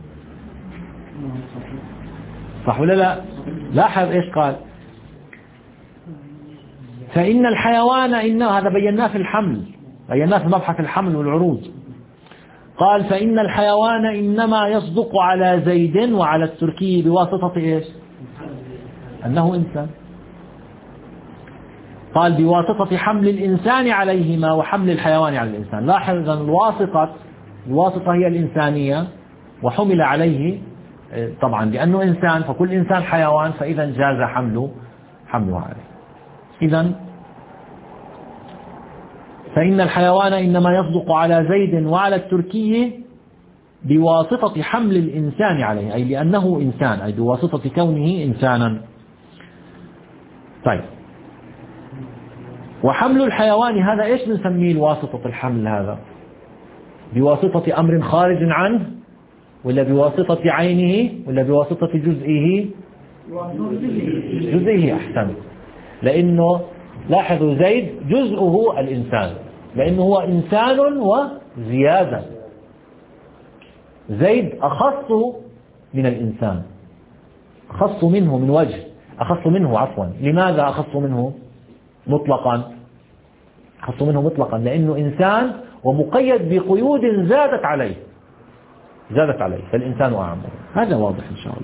صح ولا لا؟ لاحظ إيش قال؟ فإن الحيوان إنه، هذا بيناه في الحمل، بيناه في مبحث الحمل والعروض. قال فإن الحيوان إنما يصدق على زيد وعلى التركي بواسطة إيش؟ أنه إنسان. قال بواسطة حمل الإنسان عليهما وحمل الحيوان على الإنسان. لاحظ أن الواسطة الواسطة هي الإنسانية وحمل عليه طبعا لأنه إنسان، فكل إنسان حيوان، فإذا جاز حمله حمله عليه. إذن فإن الحيوان إنما يصدق على زيد وعلى التركي بواسطة حمل الإنسان عليه، أي لأنه إنسان، أي بواسطة كونه إنسانا. طيب وحمل الحيوان هذا إيش بنسميه الواسطة الحمل هذا؟ بواسطة أمر خارج عنه ولا بواسطة عينه ولا بواسطة جزئه؟ جزئه. أحسن. لأنه لاحظوا زيد جزءه الإنسان، لأنه هو إنسان وزيادة. زيد أخص من الإنسان، أخص منه من وجه، أخص منه عفوا. لماذا أخص منه مطلقا؟ أخص منه مطلقا لأنه إنسان ومقيد بقيود زادت عليه، زادت عليه، فالإنسان أعم. هذا واضح إن شاء الله.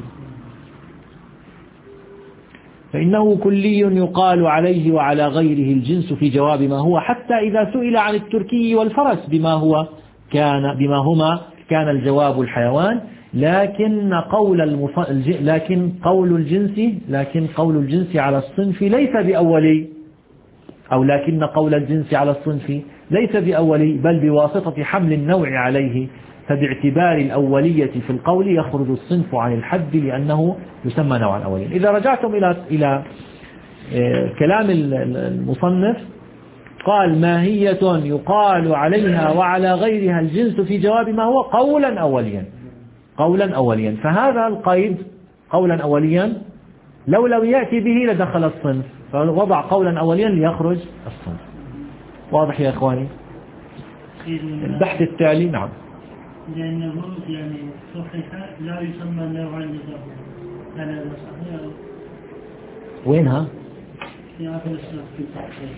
فإنه كلي يقال عليه وعلى غيره الجنس في جواب ما هو، حتى إذا سئل عن التركي والفرس بما هو كان بما هما كان الجواب الحيوان. لكن قول المف... لكن قول الجنس لكن قول الجنس على الصنف ليس بأولي، أو لكن قول الجنس على الصنف ليس بأولي بل بواسطة حمل النوع عليه، فباعتبار الأولية في القول يخرج الصنف عن الحد لأنه يسمى نوعا أوليا. إذا رجعتم إلى إلى كلام المصنف قال ماهية يقال عليها وعلى غيرها الجنس في جواب ما هو قولا أوليا، قولا أوليا. فهذا القيد قولا أوليا لو لم يأتي به لدخل الصنف، فوضع قولا أوليا ليخرج الصنف. واضح يا إخواني؟ البحث التالي. نعم. لأنه يعني صحيح لا يسمى نوعا إضافيا. هذا صحيح. وينها؟ في آخر الصف في التحقيق.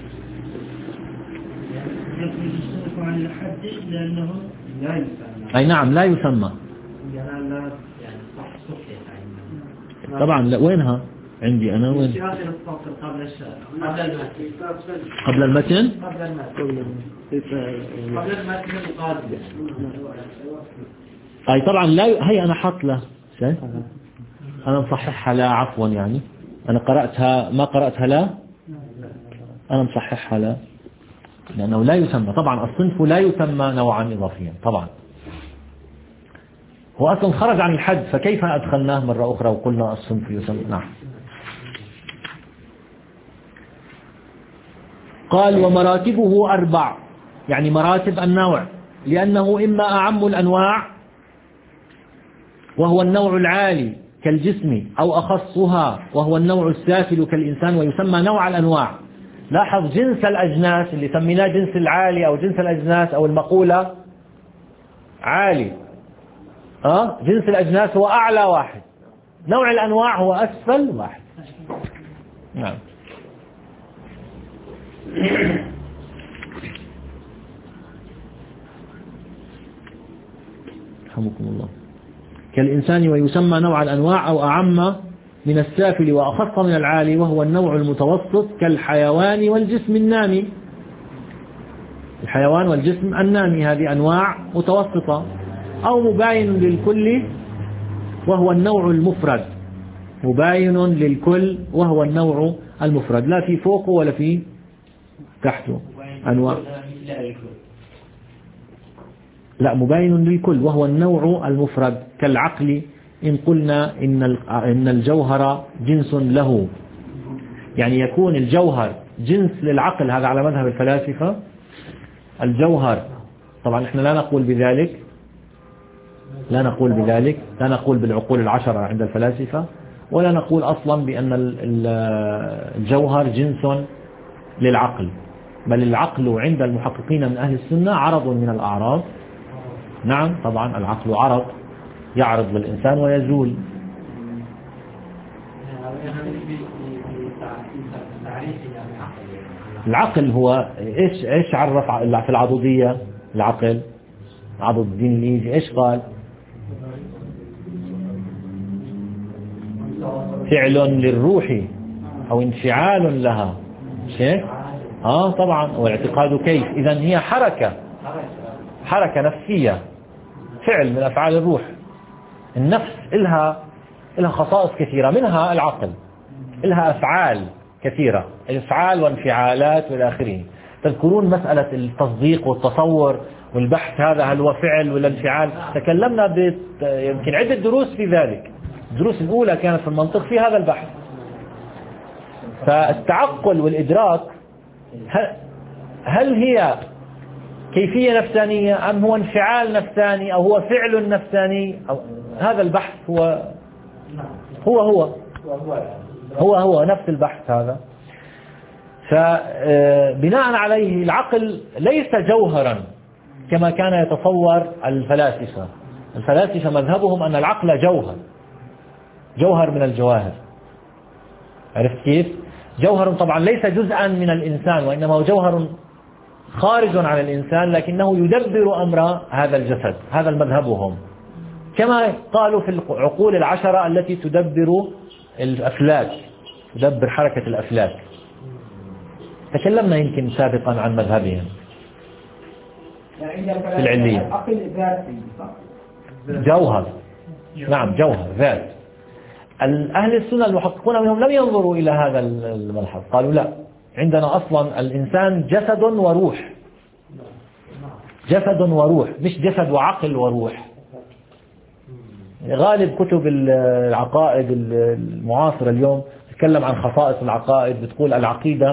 يخرج الصنف عن الحد لأنه لا يسمى. أي نعم لا يسمى. يعني لا يعني صح صحيح. طبعا لا. وينها؟ عندي أنا وين؟ في آخر السطر قبل الشارع. قبل المتن. قبل المتن؟ قبل المتن. قبل المتن القادم. أي طبعا لا ي... هي أنا حط له شيء أنا مصححها لا عفوا، يعني أنا قرأتها ما قرأتها لا أنا مصححها لا، لأنه لا يسمى. طبعا الصنف لا يسمى نوعا إضافيا طبعا، هو أصلا خرج عن الحد، فكيف أدخلناه مرة أخرى وقلنا الصنف يسمى؟ نعم. قال ومراتبه أربع، يعني مراتب النوع، لأنه إما أعم الأنواع وهو النوع العالي كالجسم، أو أخصها وهو النوع السافل كالإنسان ويسمى نوع الأنواع. لاحظ جنس الأجناس اللي سميناه جنس العالي أو جنس الأجناس أو المقولة عالي، أه؟ جنس الأجناس هو أعلى واحد، نوع الأنواع هو أسفل واحد. نعم. رحمكم الله كالإنسان ويسمى نوع الأنواع أو أعم من السافل وأخص من العالي وهو النوع المتوسط كالحيوان والجسم النامي. الحيوان والجسم النامي هذه أنواع متوسطة. أو مباين للكل وهو النوع المفرد. مباين للكل وهو النوع المفرد لا في فوقه ولا في تحته أنواع. لا مباين للكل وهو النوع المفرد كالعقل إن قلنا إن إن الجوهر جنس له، يعني يكون الجوهر جنس للعقل. هذا على مذهب الفلاسفة. الجوهر طبعا احنا لا نقول بذلك لا نقول بذلك لا نقول بالعقول العشرة عند الفلاسفة، ولا نقول أصلا بأن الجوهر جنس للعقل، بل العقل عند المحققين من أهل السنة عرض من الأعراض. نعم طبعا العقل عرض يعرض للإنسان ويزول. العقل هو إيش إيش عرف في العضدية العقل؟ عضد الدين الإيجي إيش قال؟ فعل للروح أو انفعال لها شيء. آه طبعا واعتقاد كيف. إذن هي حركة حركة نفسية، فعل من أفعال الروح. النفس إلها إلها خصائص كثيرة، منها العقل إلها أفعال كثيرة، أفعال وانفعالات والى آخره. تذكرون مسألة التصديق والتصور والبحث، هذا هل هو فعل ولا انفعال؟ تكلمنا يمكن عدة دروس في ذلك. الدروس الأولى كانت في المنطق في هذا البحث. فالتعقل والإدراك هل هي كيفية نفسانية أم هو انفعال نفساني أو هو فعل نفساني؟ أو هذا البحث هو هو هو هو هو نفس البحث هذا. فبناء عليه العقل ليس جوهرا كما كان يتصور الفلاسفة. الفلاسفة مذهبهم أن العقل جوهر جوهر من الجواهر. عرفت كيف؟ جوهر طبعا ليس جزءا من الإنسان، وإنما هو جوهر خارج عن الإنسان، لكنه يدبر أمر هذا الجسد. هذا مذهبهم، كما قالوا في العقول العشرة التي تدبر الأفلاك، تدبر حركة الأفلاك. تكلمنا يمكن سابقا عن مذهبهم في العلية. جوهر، نعم جوهر ذات. أهل السنة المحققون منهم لم ينظروا إلى هذا الملحظ، قالوا لا، عندنا أصلا الإنسان جسد وروح، جسد وروح مش جسد وعقل وروح. غالب كتب العقائد المعاصرة اليوم تتكلم عن خصائص العقائد، بتقول العقيدة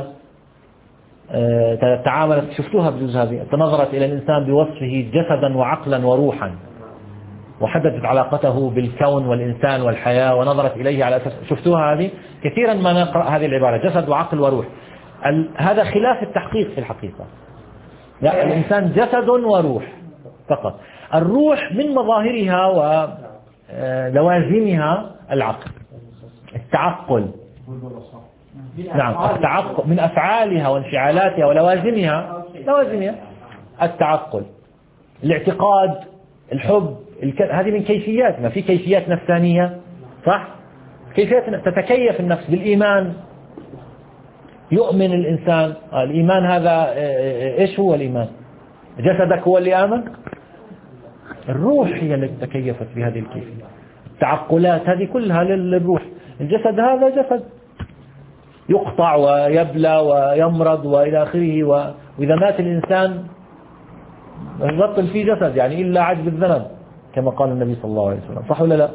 تعاملت، شفتوها بجزء هذه، تنظرت إلى الإنسان بوصفه جسدا وعقلا وروحا، وحددت علاقته بالكون والإنسان والحياة، ونظرت إليه على أساس، شفتوها هذه كثيرا ما نقرأ هذه العبارة جسد وعقل وروح. هذا خلاف التحقيق في الحقيقة. لا، الإنسان جسد وروح فقط. الروح من مظاهرها ولوازمها العقل، التعقل. نعم التعقل من أفعالها وانفعالاتها ولوازمها لوازمها التعقل، الاعتقاد، الحب، هذه من كيفيات. ما في كيفيات نفسانية صح؟ كيفيات تتكيف النفس بالإيمان. يؤمن الإنسان، الإيمان هذا إيش هو الإيمان؟ جسدك هو اللي آمن؟ الروح هي التي تكيفت بهذه الكيفية. التعقلات هذه كلها للروح. الجسد هذا جسد يقطع ويبلى ويمرض وإلى آخره، وإذا مات الإنسان يبطل فيه جسد، يعني إلا عجب الذنب كما قال النبي صلى الله عليه وسلم، صح ولا لا؟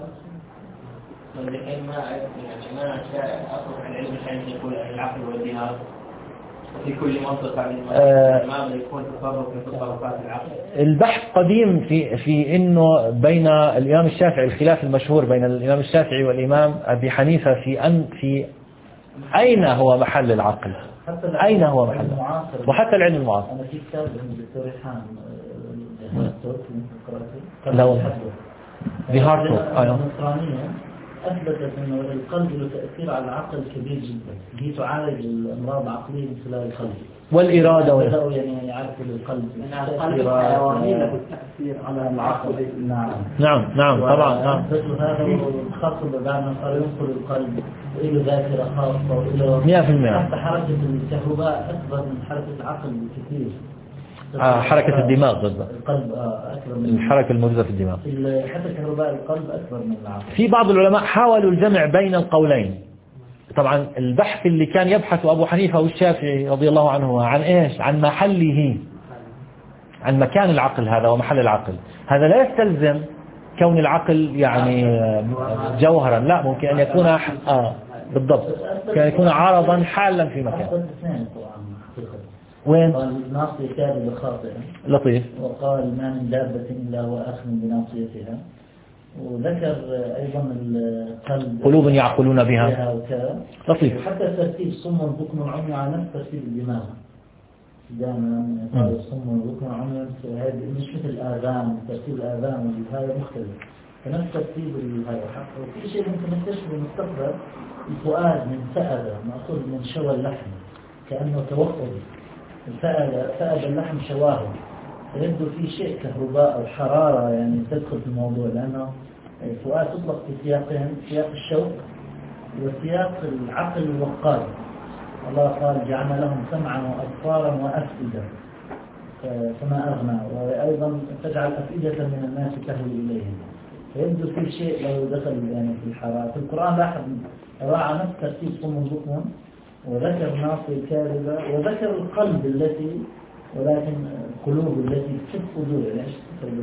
العقل والدماغ في كل منطقة الإمام يكون تصرف من تصرفات العقل. البحث قديم في في إنه بين الإمام الشافعي، الخلاف المشهور بين الإمام الشافعي والإمام أبي حنيفة في أن في أين هو محل العقل، أين هو محل، وحتى العلم المعاصر. أنا في كتاب الدكتور ريحان لا بهارتو النصرانية أثبتت أن القلب له تأثير على العقل كبير جدا، هي تعالج الأمراض العقلية من خلال القلب. والإرادة بدأوا يعني يعرفوا القلب الحيواني له تأثير على العقل. نعم نعم نعم طبعا نعم. هذا الخاص بعد ما صار ينقل القلب وإله ذاكرة خاصة وإله مئة في المئة. حتى حركة الكهرباء أكبر من حركة العقل بكثير. آه حركة الدماغ بالضبط. القلب آه أكبر من الحركة الموجودة في الدماغ. حتى كهرباء القلب أكبر من العقل. في بعض العلماء حاولوا الجمع بين القولين. طبعا البحث اللي كان يبحث أبو حنيفة والشافعي رضي الله عنهما عن إيش؟ عن محله، عن مكان العقل هذا ومحل العقل. هذا لا يستلزم كون العقل يعني جوهرا، لا، ممكن أن يكون آه بالضبط كان يكون عارضا حالا في مكان. وين؟ قال الناصية كاذبة خاطئة. لطيف. وقال ما من دابة إلا وآخذ بناصيتها. وذكر أيضا القلب قلوب يعقلون بها. لطيف. وحتى ترتيب صم بكم عمي على نفس ترتيب الدماغ. دائما قال صم بكم عمي، هذه مش مثل الآذان، ترتيب الآذان هذا مختلف. فنفس ترتيب هذا حق. وفي شيء ممكن نكتشفه بالمستقبل، الفؤاد من فأذ مأخوذ من شوى اللحم كأنه توقف. الفأذ فأذ اللحم شواه، فيبدو في شيء كهرباء أو حرارة يعني تدخل في الموضوع، لأنه الفؤاد تطلق في سياقين، سياق الشوق وسياق العقل والقلب. الله قال جعلنا لهم سمعا وأبصارا وأفئدة فما أغنى، وأيضا تجعل أفئدة من الناس تهوي إليهم. فيبدو في شيء لو دخل يعني في الحرارة. في القرآن لاحظ راعى نفس ترتيب صم بكم، وذكر ناصية كاذبة، وذكر القلب التي ولكن القلوب التي في الصدور. يعني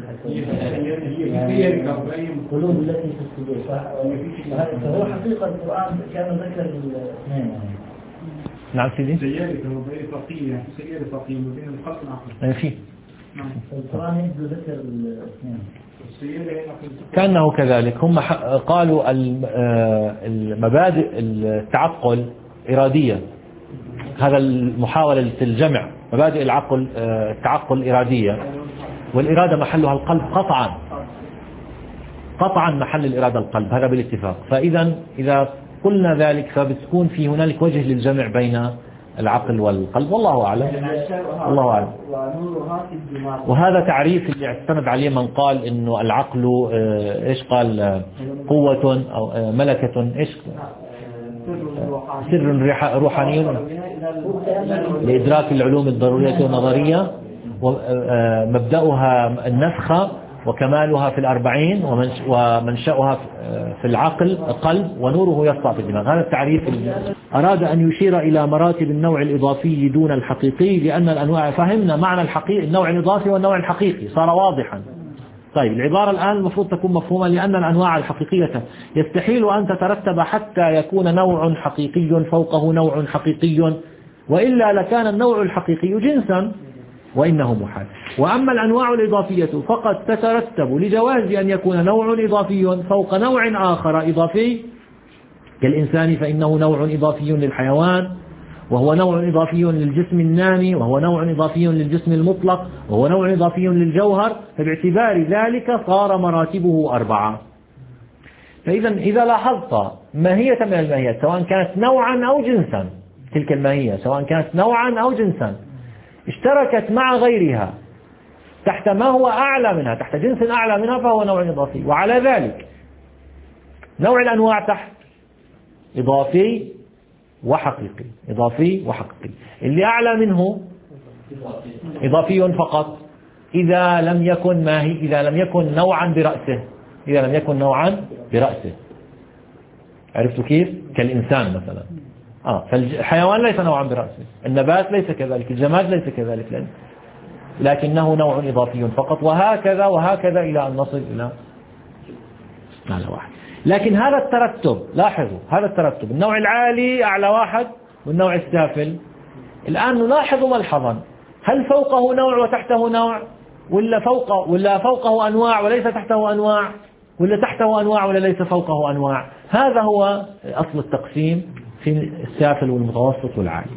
القلوب التي في الصدور. فهو حقيقة القرآن كان ذكر الاثنين يعني. نعم سيدي. سيارة كهربائية فقية، يعني سيارة فقية ما بين القلب والعقل. في. نعم. القرآن يبدو ذكر الاثنين. كأنه كذلك. هم قالوا المبادئ التعقل إرادية. هذا المحاولة الجمع مبادئ العقل التعقل إرادية، والإرادة محلها القلب قطعا قطعا محل الإرادة القلب، هذا بالاتفاق. فإذا إذا قلنا ذلك فبتكون في هنالك وجه للجمع بين العقل والقلب، والله أعلم. الله أعلم. وهذا تعريف اللي اعتمد عليه من قال إنه العقل إيش قال قوة أو ملكة إيش سر روحاني لإدراك العلوم الضرورية والنظرية، ومبدأها النفخة وكمالها في الأربعين ومنشأها في العقل القلب ونوره يسطع في الدماغ. هذا التعريف. أراد أن يشير إلى مراتب النوع الإضافي دون الحقيقي، لأن الأنواع فهمنا معنى الحقيقي النوع الإضافي والنوع الحقيقي صار واضحا. طيب العبارة الآن المفروض تكون مفهومة، لأن الأنواع الحقيقية يستحيل أن تترتب حتى يكون نوع حقيقي فوقه نوع حقيقي، وإلا لكان النوع الحقيقي جنسا وإنه محال. وأما الأنواع الإضافية فقد تترتب لجواز أن يكون نوع إضافي فوق نوع آخر إضافي كالإنسان، فإنه نوع إضافي للحيوان، وهو نوع إضافي للجسم النامي، وهو نوع إضافي للجسم المطلق، وهو نوع إضافي للجوهر. فباعتبار ذلك صار مراتبه أربعة. فإذا إذا لاحظت ماهية من الماهيات سواء كانت نوعا أو جنسا، تلك الماهية سواء كانت نوعا أو جنسا اشتركت مع غيرها تحت ما هو أعلى منها، تحت جنس أعلى منها، فهو نوع إضافي. وعلى ذلك نوع الأنواع تحت إضافي وحقيقي، إضافي وحقيقي. اللي أعلى منه إضافي فقط إذا لم يكن ماهي، إذا لم يكن نوعا برأسه، إذا لم يكن نوعا برأسه. عرفتوا كيف؟ كالإنسان مثلا. آه فالحيوان ليس نوعا برأسه، النبات ليس كذلك، الجماد ليس كذلك، لكنه نوع إضافي فقط، وهكذا وهكذا إلى أن نصل إلى على واحد. لكن هذا الترتب، لاحظوا هذا الترتب، النوع العالي أعلى واحد والنوع السافل. الآن نلاحظ ملحظا، هل فوقه نوع وتحته نوع، ولا فوقه ولا فوقه أنواع وليس تحته أنواع، ولا تحته أنواع ولا ليس فوقه أنواع؟ هذا هو أصل التقسيم في السافل والمتوسط والعالي.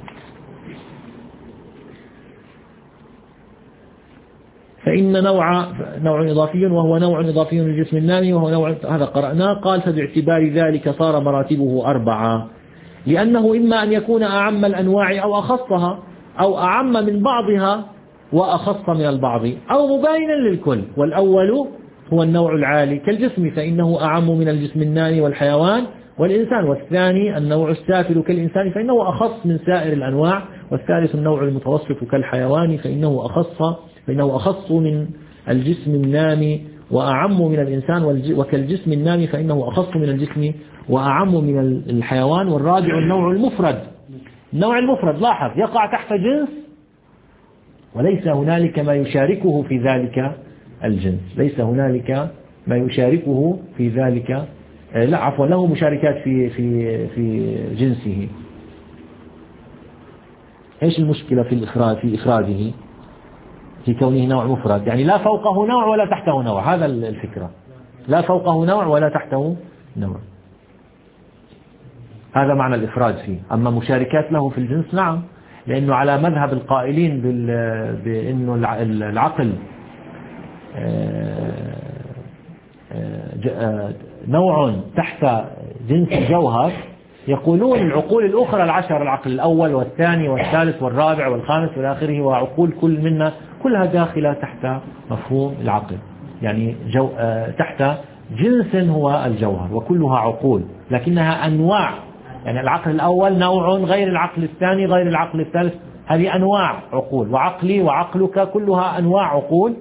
فإن نوع نوع إضافي وهو نوع إضافي للجسم النامي، وهو نوع هذا قرأناه. قال فباعتبار ذلك صار مراتبه أربعة، لأنه إما أن يكون أعم الأنواع أو أخصها، أو أعم من بعضها وأخص من البعض أو مباينا للكل. والأول هو النوع العالي كالجسم فإنه أعم من الجسم النامي والحيوان والإنسان. والثاني النوع السافل كالإنسان فإنه أخص من سائر الأنواع. والثالث النوع المتوسط كالحيوان فإنه أخص فإنه أخص من الجسم النامي وأعم من الإنسان. وكالجسم النامي فإنه أخص من الجسم وأعم من الحيوان. والرابع النوع المفرد. النوع المفرد لاحظ يقع تحت جنس وليس هنالك ما يشاركه في ذلك الجنس. ليس هنالك ما يشاركه في ذلك لا عفوا له مشاركات في في في جنسه. ايش المشكلة في الإخراج في إخراجه في كونه نوع مفرد؟ يعني لا فوقه نوع ولا تحته نوع. هذا الفكرة لا فوقه نوع ولا تحته نوع. هذا معنى الإفراد فيه. أما مشاركات له في الجنس نعم، لأنه على مذهب القائلين بأنه العقل نوع تحت جنس الجوهر يقولون العقول الأخرى العشر، العقل الأول والثاني والثالث والرابع والخامس والى آخره، وعقول كل منا كلها داخلة تحت مفهوم العقل، يعني جو تحت جنس هو الجوهر، وكلها عقول لكنها أنواع. يعني العقل الأول نوع غير العقل الثاني غير العقل الثالث، هذه أنواع عقول. وعقلي وعقلك كلها أنواع عقول.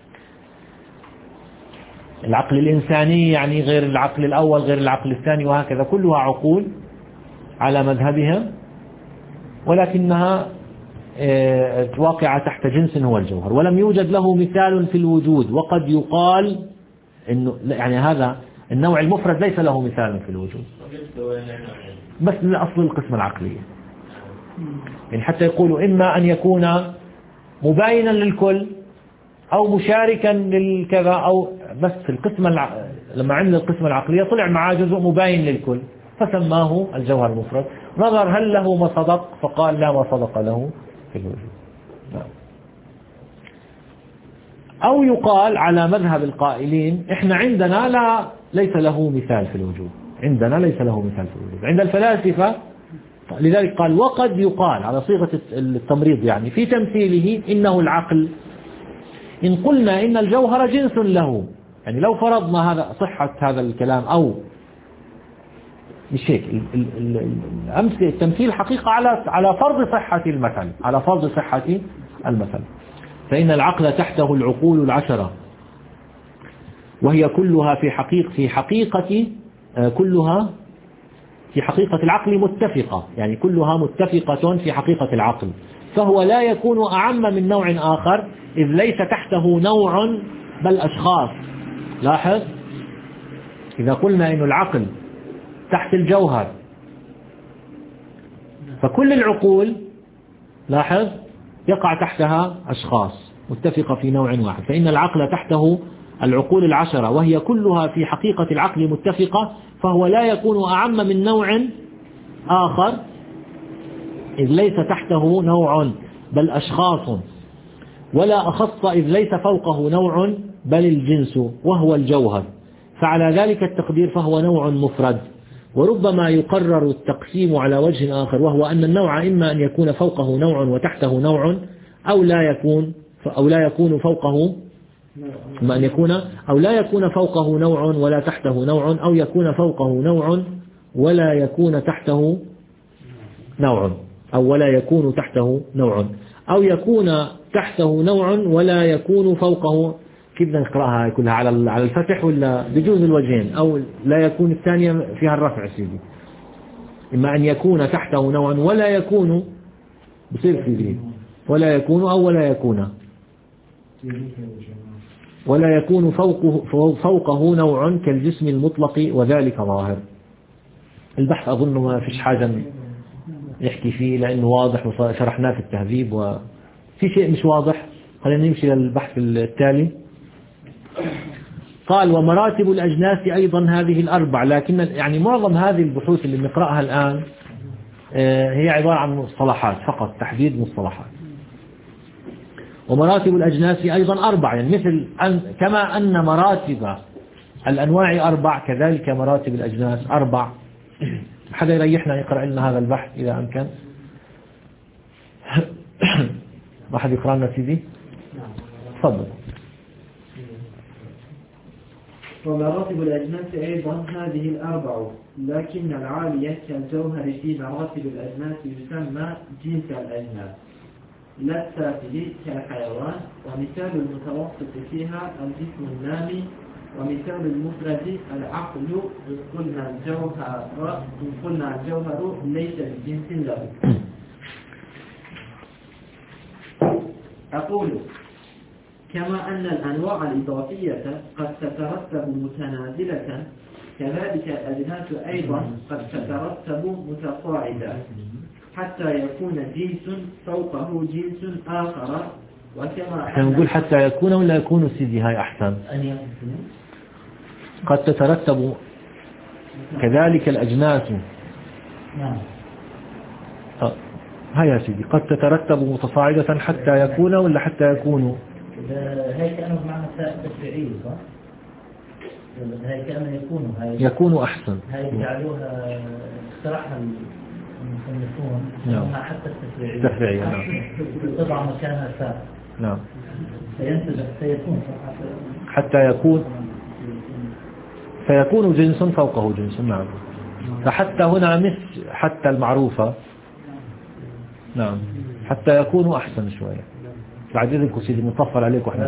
العقل الإنساني يعني غير العقل الأول غير العقل الثاني، وهكذا كلها عقول على مذهبهم، ولكنها واقعة تحت جنس هو الجوهر. ولم يوجد له مثال في الوجود. وقد يقال إنه يعني هذا النوع المفرد ليس له مثال في الوجود، بس من أصل القسمة العقلية. يعني حتى يقولوا إما أن يكون مباينا للكل أو مشاركا للكذا، أو بس في القسمة الع... لما عمل القسمة العقلية طلع معاه جزء مباين للكل فسماه الجوهر المفرد. نظر هل له ما صدق فقال لا ما صدق له في الوجود. نعم. أو يقال على مذهب القائلين إحنا عندنا لا ليس له مثال في الوجود، عندنا ليس له مثال في الوجود عند الفلاسفة. لذلك قال وقد يقال على صيغة التمريض، يعني في تمثيله إنه العقل إن قلنا إن الجوهر جنس له. يعني لو فرضنا هذا صحة هذا الكلام، أو مش هيك الأمثلة التمثيل حقيقة على على فرض صحة المثل على فرض صحة المثل فإن العقل تحته العقول العشرة، وهي كلها في حقيقة في حقيقة كلها في حقيقة العقل متفقة، يعني كلها متفقة في حقيقة العقل، فهو لا يكون أعم من نوع آخر إذ ليس تحته نوع بل أشخاص. لاحظ إذا قلنا إن العقل تحت الجوهر فكل العقول لاحظ يقع تحتها أشخاص متفقة في نوع واحد، فإن العقل تحته العقول العشرة وهي كلها في حقيقة العقل متفقة، فهو لا يكون أعم من نوع آخر إذ ليس تحته نوع بل أشخاص، ولا أخص إذ ليس فوقه نوع بل الجنس وهو الجوهر، فعلى ذلك التقدير فهو نوع مفرد. وربما يقرر التقسيم على وجه آخر، وهو أن النوع إما أن يكون فوقه نوع وتحته نوع، أو لا يكون أو لا يكون فوقه إما أن يكون أو لا يكون فوقه نوع ولا تحته نوع، أو يكون فوقه نوع ولا يكون تحته نوع أو ولا يكون تحته نوع أو يكون تحته نوع ولا يكون فوقه. كيف بدنا نقرأها كلها على على الفتح ولا بجوز الوجهين؟ أو لا يكون الثانية فيها الرفع سيدي، إما أن يكون تحته نوع ولا يكون بصير في ولا يكون أو ولا يكون ولا يكون فوقه فوقه نوع كالجسم المطلق وذلك ظاهر. البحث أظن ما فيش حاجة يحكي فيه لأنه واضح وشرحناه في التهذيب، وفي شيء مش واضح خلينا نمشي للبحث التالي. قال ومراتب الأجناس أيضا هذه الأربع، لكن يعني معظم هذه البحوث اللي بنقرأها الآن هي عبارة عن مصطلحات فقط، تحديد مصطلحات. ومراتب الأجناس أيضا أربع، يعني مثل أن كما أن مراتب الأنواع أربع كذلك مراتب الأجناس أربع. حدا يريحنا يقرأ لنا هذا البحث إذا أمكن. واحد يقرأ لنا سيدي؟ تفضل. ومراتب الأجناس أيضا هذه الأربع، لكن العالية كالجوهر في مراتب الأجناس يسمى جنس الأجناس، لا السافل كالحيوان. ومثال المتوسط فيها الجسم النامي، ومثال المفرد العقل. إن قلنا الجوهر إن قلنا الجوهر ليس بجنس له. أقول كما أن الأنواع الإضافية قد تترتب متنازلة، كذلك الأجناس أيضا قد تترتب متصاعدة، حتى يكون جنس فوقه جنس آخر. وكما احنا نقول حتى يكون ولا يكون سيدي؟ هاي أحسن. قد تترتب كذلك الأجناس. نعم. هاي يا سيدي قد تترتب متصاعدة حتى يكون ولا حتى يكونوا؟ هاي كأنه بمعنى تشريعي صح؟ هاي كأنه يكونوا. هاي يكونوا أحسن. هاي جعلوها اخترعها المصنفون. نعم. حتى التشريعية. تشريعية نعم. تضع مكانها ساء. نعم. سينتج سيكون. حتى يكون فيكون جنس فوقه جنس. نعم. فحتى هنا مثل حتى المعروفة. نعم. حتى يكونوا أحسن شوية. بعد ذلك سيدي مطفل عليك وإحنا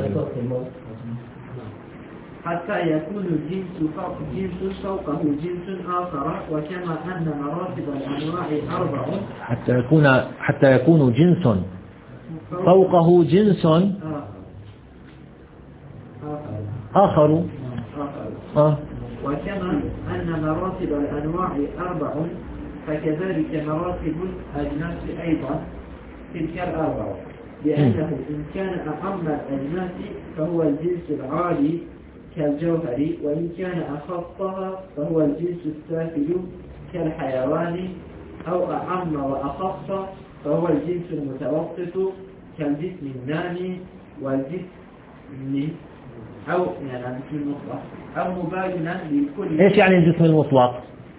حتى يكون الجنس فوق جنس فوقه جنس آخر. وكما أن مراتب الأنواع أربع، حتى يكون حتى يكون جنس فوقه جنس آخر. آه. وكما أن مراتب الأنواع أربع، فكذلك مراتب الأجناس أيضا تلك الأربع، لأنه إن كان أعم الأجناس فهو الجنس العالي كالجوهر، وإن كان أخصها فهو الجنس السافل كالحيوان، أو أعم وأخص فهو الجنس المتوسط كالجسم النامي والجسم أو يعني الجسم المطلق، أو مباينا لكل. إيش يعني الجسم المطلق؟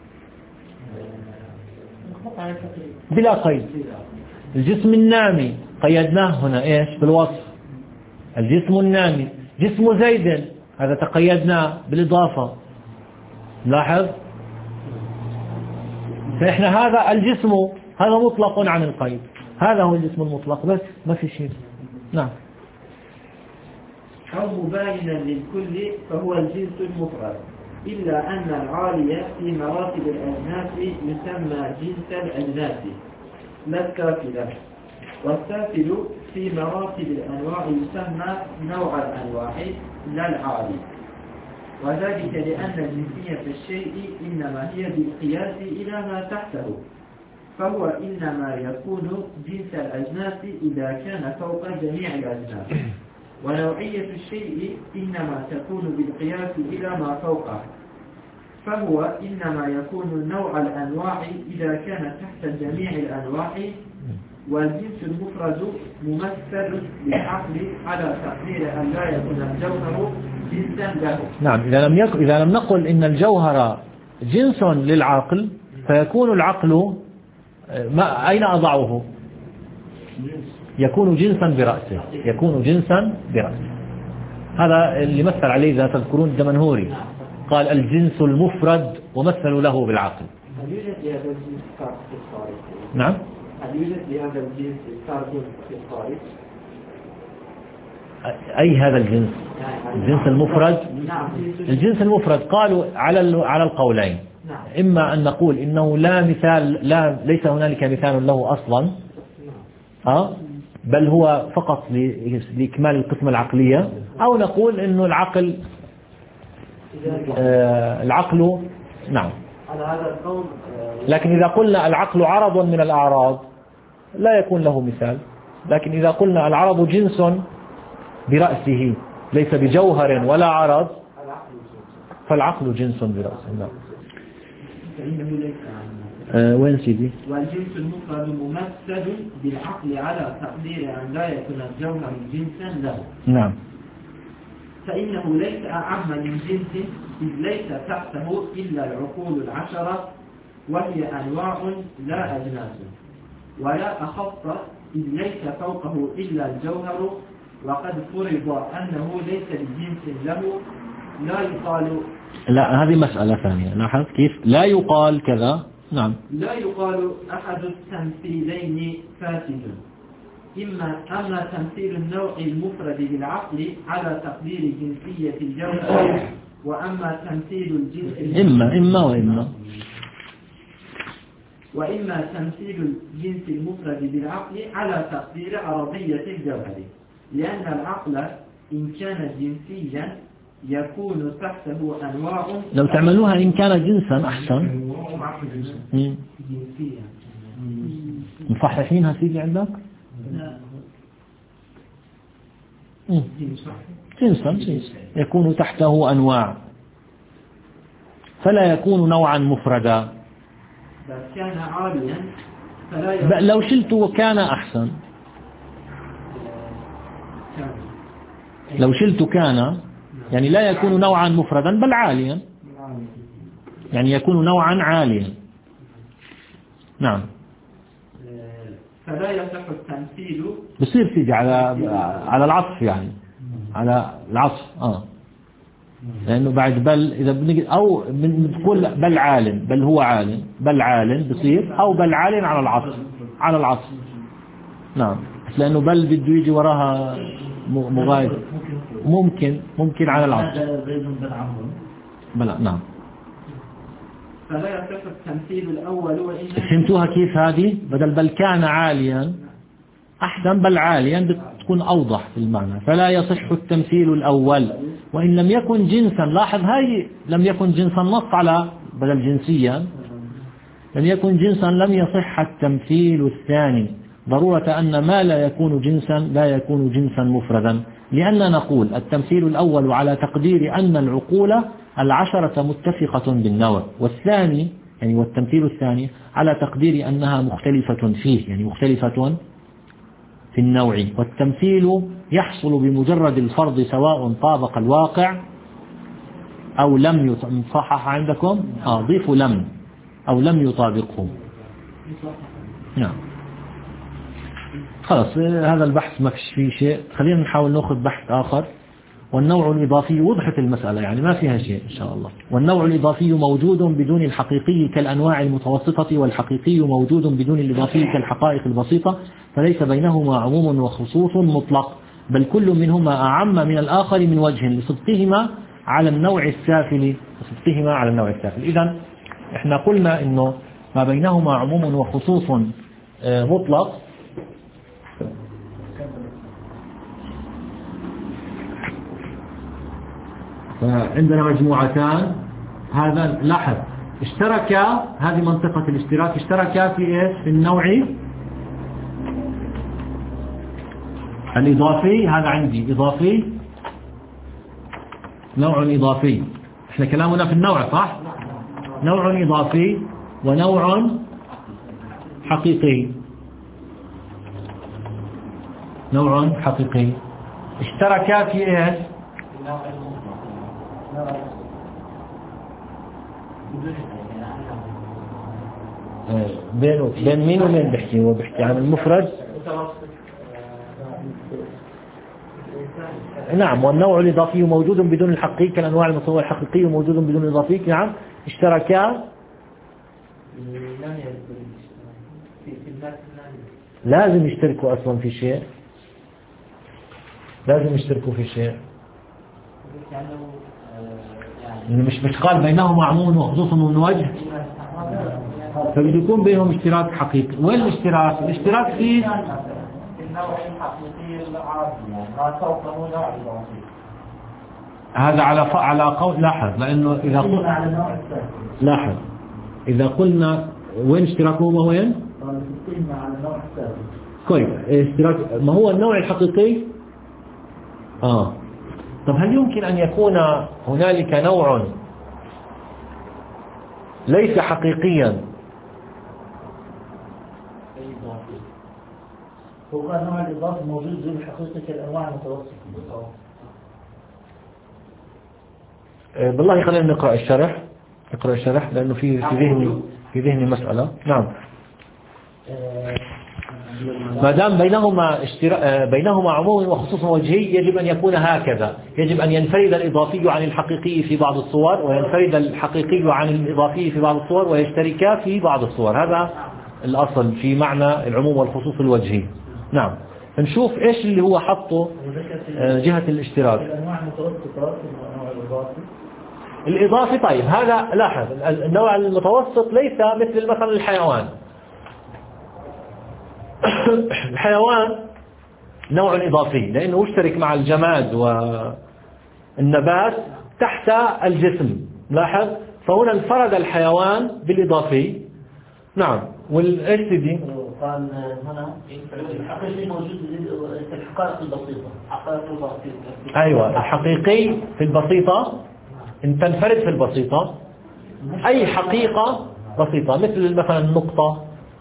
بلا قيد. الجسم النامي قيدناه هنا إيش بالوصف؟ الجسم النامي. جسم زيد هذا تقيدناه بالإضافة. لاحظ. فإحنا هذا الجسم هذا مطلق عن القيد. هذا هو الجسم المطلق بس ما في شيء. نعم. أو مباينا للكل فهو الجنس المفرد، إلا أن العالية في مراتب الأجناس يسمى جنس الأجناس لا السافل، والسافل في مراتب الأنواع يسمى نوع الأنواع لا العالي. وذلك لأن جنسية الشيء إنما هي بالقياس إلى ما تحته، فهو إنما يكون جنس الأجناس إذا كان فوق جميع الأجناس، ونوعية الشيء إنما تكون بالقياس إلى ما فوقه، فهو إنما يكون نوع الأنواع إذا كان تحت جميع الأنواع. والجنس المفرد ممثل بالعقل على تقدير أن لا يكون الجوهر جنسا له. نعم. إذا لم يكن إذا لم نقل إن الجوهر جنس للعقل فيكون العقل ما أين أضعه؟ يكون جنسا برأسه. يكون جنسا برأسه. هذا اللي مثل عليه إذا تذكرون الدمنهوري قال الجنس المفرد ومثلوا له بالعقل. هل يوجد لهذا الجنس كارت في الخارج؟ نعم. هل يوجد لهذا الجنس كارت في الخارج؟ أي هذا الجنس؟ الجنس المفرد. نعم. الجنس المفرد قالوا على على القولين. نعم. إما أن نقول إنه لا مثال لا ليس هنالك مثال له أصلا. ها؟ بل هو فقط لإكمال القسمة العقلية، أو نقول إنه العقل آه العقل نعم. على هذا القول. لكن إذا قلنا العقل عرض من الأعراض لا يكون له مثال. لكن إذا قلنا العرض جنس برأسه ليس بجوهر ولا عرض فالعقل جنس برأسه. نعم. آه وين سيدي؟ والجنس المفرد ممثل بالعقل على تقدير أن لا يكون الجوهر جنسا له. نعم. فإنه ليس أعم من جنس، إذ ليس تحته إلا العقول العشرة، وهي أنواع لا أجناس، ولا أخص إذ ليس فوقه إلا الجوهر وقد فرض أنه ليس لجنس له لا يقال. لا هذه مسألة ثانية. لاحظ كيف لا يقال كذا. نعم لا يقال أحد التمثيلين فاسد. إما أما تمثيل النوع المفرد بالعقل على تقدير جنسية الجوهر، وأما تمثيل الجنس إما إما وإما وإما تمثيل الجنس المفرد بالعقل على تقدير عرضية الجوهر، لأن العقل إن كان جنسيا يكون تحته أنواع. لو تعملوها إن كان جنسا أحسن. جنسيا مصححينها سيدي عندك؟ جنسا جنس يكون تحته أنواع فلا يكون نوعا مفردا. كان عاليا فلا لو شلت وكان أحسن. لو شلت كان يعني لا يكون نوعا مفردا بل عاليا، يعني يكون نوعا عاليا. نعم فلا يصح التمثيل. بصير تيجي على على العطف، يعني على العطف اه لأنه بعد بل إذا بنجي أو بنقول بل عالم، بل هو عالم، بل عالم بصير، أو بل عالم على العطف على العطف. نعم لأنه بل بده يجي وراها مغاير. ممكن ممكن على العطف. بلا نعم. فلا يصح التمثيل الأول. وإن فهمتوها كيف هذه؟ بدل بل كان عاليا أحسن بل عاليا بتكون أوضح في المعنى. فلا يصح التمثيل الأول وإن لم يكن جنسا. لاحظ هاي لم يكن جنسا نص على بدل جنسيا. لم يكن جنسا لم يصح التمثيل الثاني، ضرورة أن ما لا يكون جنسا لا يكون جنسا مفردا، لأن نقول التمثيل الأول على تقدير أن العقول العشرة متفقة بالنوع، والثاني يعني والتمثيل الثاني على تقدير أنها مختلفة فيه، يعني مختلفة في النوع. والتمثيل يحصل بمجرد الفرض سواء طابق الواقع أو لم يصحح عندكم آه ضيفوا لم أو لم يطابقه. نعم خلاص هذا البحث ما فيش فيه شيء. خلينا نحاول نأخذ بحث آخر. والنوع الإضافي وضحت المسألة، يعني ما فيها شيء إن شاء الله. والنوع الإضافي موجود بدون الحقيقي كالأنواع المتوسطة، والحقيقي موجود بدون الإضافي كالحقائق البسيطة، فليس بينهما عموم وخصوص مطلق، بل كل منهما أعم من الآخر من وجه لصدقهما على النوع السافل لصدقهما على النوع السافل. إذن إحنا قلنا إنه ما بينهما عموم وخصوص مطلق. فعندنا مجموعتان. هذا لاحظ اشترك، هذه منطقة الاشتراك، اشترك في ايش؟ في النوع الإضافي. هذا عندي إضافي، نوع إضافي. احنا كلامنا في النوع صح؟ نوع إضافي ونوع حقيقي. نوع حقيقي اشترك في ايش؟ بين بين مين ومين بيحكي؟ هو بيحكي عن المفرد. نعم. والنوع الإضافي موجود بدون الحقيقي كالأنواع المصورة، الحقيقي موجود بدون الإضافي. نعم اشتركا. لازم يشتركوا أصلا في شيء، لازم يشتركوا في شيء. مش مش قال بينهما عموم وخصوص من وجه، فبده يكون بينهم اشتراك حقيقي. وين الاشتراك؟ الاشتراك في النوع الحقيقي العادي، يعني ما فوقه نوع إضافي. هذا على على قول. لاحظ لأنه إذا قلنا لاحظ إذا قلنا وين اشتراكهما وين؟ على النوع الثالث. كويس. اشتراك ما هو النوع الحقيقي؟ آه طب هل يمكن أن يكون هنالك نوع ليس حقيقيا؟ هو قال النوع الإضافي موجود زي الحقيقة كالأنواع المتوسطة. بالله خلينا نقرأ الشرح، نقرأ الشرح لأنه في في ذهني في ذهني مسألة. نعم. ما دام بينهما اشتراك بينهما عموم وخصوص وجهي يجب أن يكون هكذا، يجب أن ينفرد الإضافي عن الحقيقي في بعض الصور وينفرد الحقيقي عن الإضافي في بعض الصور ويشتركا في بعض الصور. هذا الأصل في معنى العموم والخصوص الوجهي. نعم، نشوف إيش اللي هو حطه جهة الاشتراك. الأنواع المتوسطة النوع الإضافي الإضافي طيب هذا لاحظ النوع المتوسط ليس مثل مثلا الحيوان. الحيوان نوع إضافي لأنه يشترك مع الجماد والنبات تحت الجسم، لاحظ، فهنا انفرد الحيوان بالإضافي. نعم، والإيش دي قال هنا الحقيقي موجود في الحقائق البسيطة، حقائق البسيطة. أيوة، الحقيقي في البسيطة إن تنفرد في البسيطة أي حقيقة بسيطة مثل مثلا النقطة،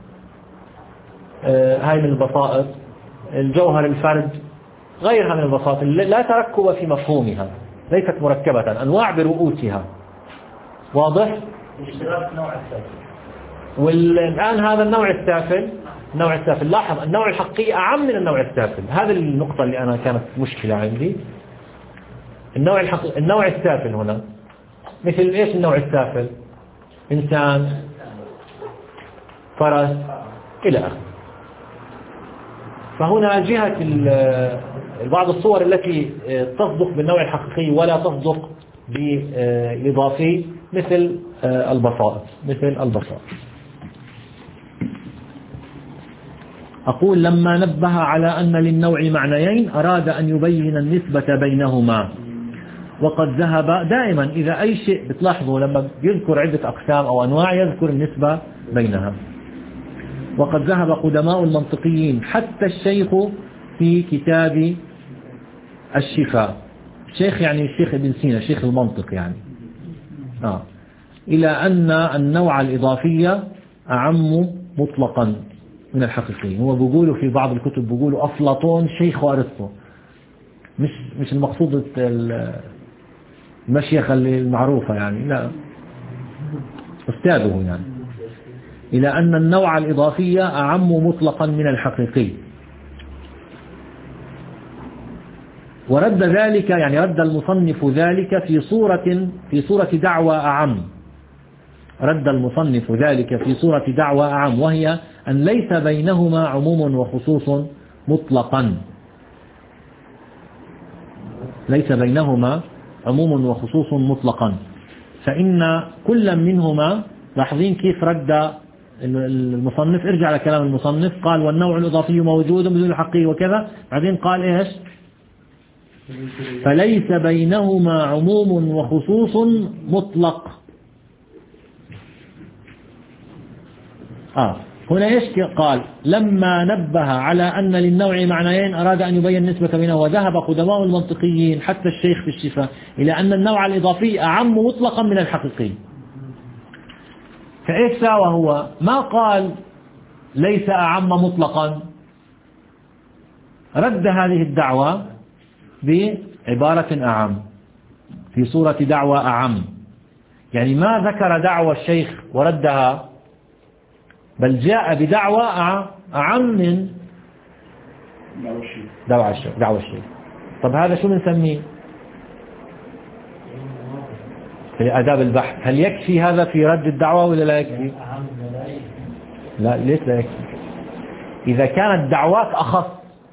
آه هاي من البسائط، الجوهر الفرد، غيرها من البساطة لا تركب في مفهومها، ليست مركبة، أنواع برؤوسها. واضح؟ اشتراك نوع السافل. والآن هذا النوع السافل، النوع السافل لاحظ النوع الحقيقي أعم من النوع السافل. هذه النقطة اللي أنا كانت مشكلة عندي. النوع الحقيقي النوع السافل هنا مثل إيش؟ النوع السافل إنسان، فرس، إلى آخره. فهنا جهة بعض الصور التي تصدق بالنوع الحقيقي ولا تصدق بالإضافي مثل البساط مثل البساط. أقول لما نبه على أن للنوع معنيين أراد أن يبين النسبة بينهما، وقد ذهب دائما إذا أي شيء بتلاحظوا لما يذكر عدة أقسام أو أنواع يذكر النسبة بينها. وقد ذهب قدماء المنطقيين حتى الشيخ في كتاب الشفاء، الشيخ يعني الشيخ ابن سينا شيخ المنطق يعني آه. إلى أن النوع الإضافي أعم مطلقا من الحقيقي. هو بيقولوا في بعض الكتب بيقولوا أفلاطون شيخ وأرسطو، مش مش المقصود المشيخة المعروفة يعني، لا، أستاذه يعني. إلى أن النوع الإضافي أعم مطلقا من الحقيقي، ورد ذلك يعني رد المصنف ذلك في صورة في صورة دعوى أعم، رد المصنف ذلك في صورة دعوى أعم، وهي أن ليس بينهما عموم وخصوص مطلقا، ليس بينهما عموم وخصوص مطلقا، فإن كل منهما، لاحظين كيف رد المصنف، ارجع على كلام المصنف، قال والنوع الإضافي موجود بدون الحقيقي وكذا، بعدين قال إيش؟ فليس بينهما عموم وخصوص مطلق. آه هنا إيش قال؟ لما نبه على أن للنوع معنيين أراد أن يبين النسبة بينه، وذهب قدماء المنطقيين حتى الشيخ في الشفاء إلى أن النوع الإضافي أعم مطلقا من الحقيقي. فإيش ساوى هو؟ ما قال ليس أعم مطلقا، رد هذه الدعوة بعبارة أعم في صورة دعوة أعم، يعني ما ذكر دعوة الشيخ وردها، بل جاء بدعوة أعم من دعوة الشيخ. دعوة الشيخ. طب هذا شو بنسميه في آداب البحث؟ هل يكفي هذا في رد الدعوة ولا لا يكفي؟ لا، ليش لا يكفي؟ إذا كانت دعواك أخص،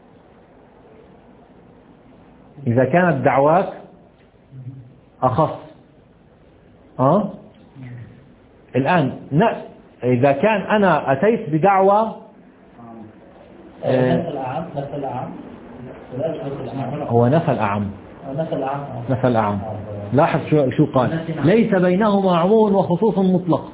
إذا كانت دعواك أخص أه؟ الآن إذا كان أنا أتيت بدعوة نفى الأعم، نفى الأعم هو نفى الأعم، نفى الأعم نفى الأعم. لاحظ شو شو قال؟ ليس بينهما عموم وخصوص مطلق.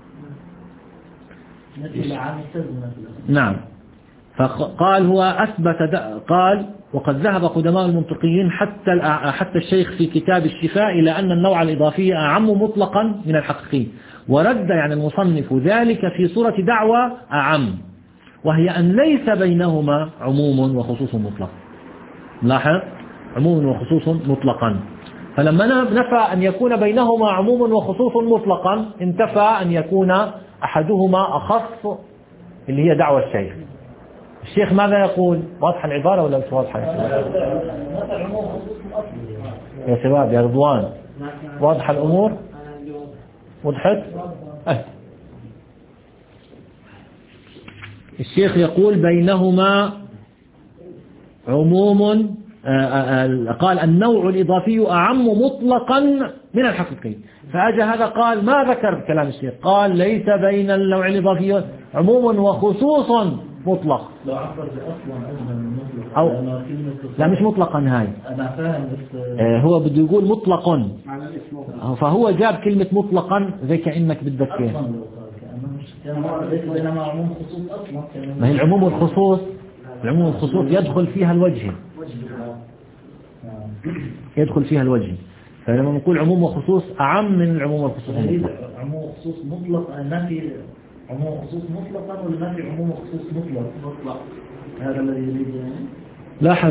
نعم، فقال هو أثبت، قال وقد ذهب قدماء المنطقيين حتى حتى الشيخ في كتاب الشفاء إلى أن النوع الإضافي أعم مطلقا من الحقيقي، ورد يعني المصنف ذلك في صورة دعوة أعم، وهي أن ليس بينهما عموم وخصوص مطلق. لاحظ، عموم وخصوص مطلقا. فلما نفى أن يكون بينهما عموم وخصوص مطلقا، انتفى أن يكون أحدهما أخص اللي هي دعوة الشيخ. الشيخ ماذا يقول؟ واضحة العبارة ولا مش واضحة يا شباب؟ مثل عموم خصوص أصلي. يا شباب يا رضوان واضحة الأمور؟ وضحت؟ أه. الشيخ يقول بينهما عموم، قال النوع الإضافي أعم مطلقا من الحقيقي، فأجى هذا قال ما ذكر كلام الشيخ، قال ليس بين النوع الإضافي عموم وخصوص مطلق. لو عبر أصلا أجمل من مطلق أو لا مش مطلقا هاي، أنا فاهم بس هو بده يقول مطلق، فهو جاب كلمة مطلقا زي كأنك بدك أصلا لو قال كأنه مش كان ليس بينما عموم خصوص أصلا. ما هي العموم والخصوص، العموم والخصوص يدخل فيها الوجه، يدخل فيها الوجه. فلما نقول عموم وخصوص أعم من العموم والخصوص. عموم وخصوص مطلق، ما في عموم وخصوص مطلقا ولا ما في عموم وخصوص مطلق؟ مطلق هذا الذي يريد يعني. لاحظ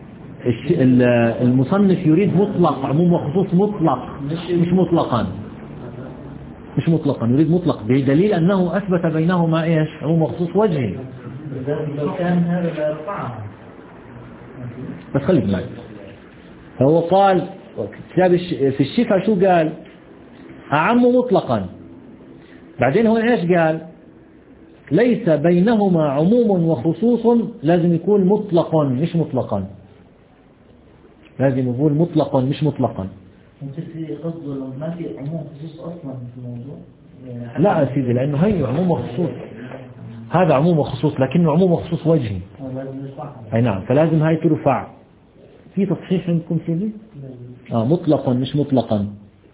المصنف يريد مطلق، عموم وخصوص مطلق مش مطلقا، مش مطلقا يريد مطلق، بدليل أنه أثبت بينهما إيش؟ عموم وخصوص وجهي. لو كان هذا لا يرفعها. بس خليك معي. فهو قال كتاب في الشفاء شو قال؟ أعم مطلقا. بعدين هون إيش قال؟ ليس بينهما عموم وخصوص، لازم يكون مطلق مش مطلقا، لازم يقول مطلق مش مطلقا. ممكن في قصده لو ما في عموم خصوص أصلا في الموضوع. لا يا سيدي، لأنه هي عموم وخصوص، هذا عموم وخصوص لكنه عموم وخصوص وجهي. أي نعم، فلازم هاي ترفع. في تصحيح عندكم سيدي؟ آه مطلقا مش مطلقا.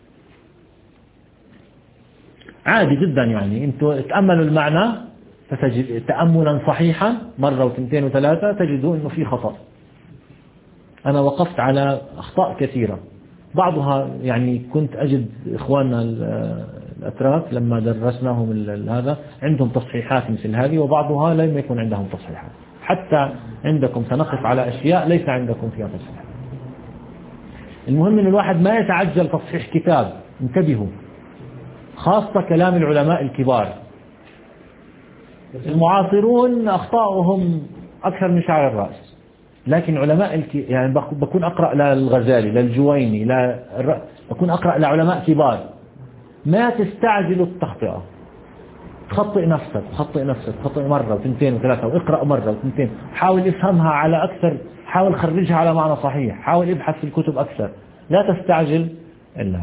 عادي جدا يعني، انتوا تأملوا المعنى فتجد تأملا صحيحا مرة واثنتين وثلاثة تجدوا انه في خطأ. انا وقفت على اخطاء كثيرة، بعضها يعني كنت اجد اخواننا الاتراك لما درسناهم هذا عندهم تصحيحات مثل هذه، وبعضها لم يكن عندهم تصحيحات. حتى عندكم سنقف على اشياء ليس عندكم فيها تصحيح. المهم ان الواحد ما يتعجل تصحيح كتاب، انتبهوا، خاصة كلام العلماء الكبار. المعاصرون أخطاؤهم أكثر من شعر الرأس، لكن علماء الك... يعني بكون أقرأ للغزالي للجويني لا بكون أقرأ لعلماء كبار. ما تستعجلوا التخطئة، تخطئ نفسك تخطئ نفسك تخطئ مرة وثنتين وثلاثة، واقرأ مرة وثنتين، حاول افهمها على أكثر، حاول خرجها على معنى صحيح، حاول ابحث في الكتب أكثر، لا تستعجل إلا.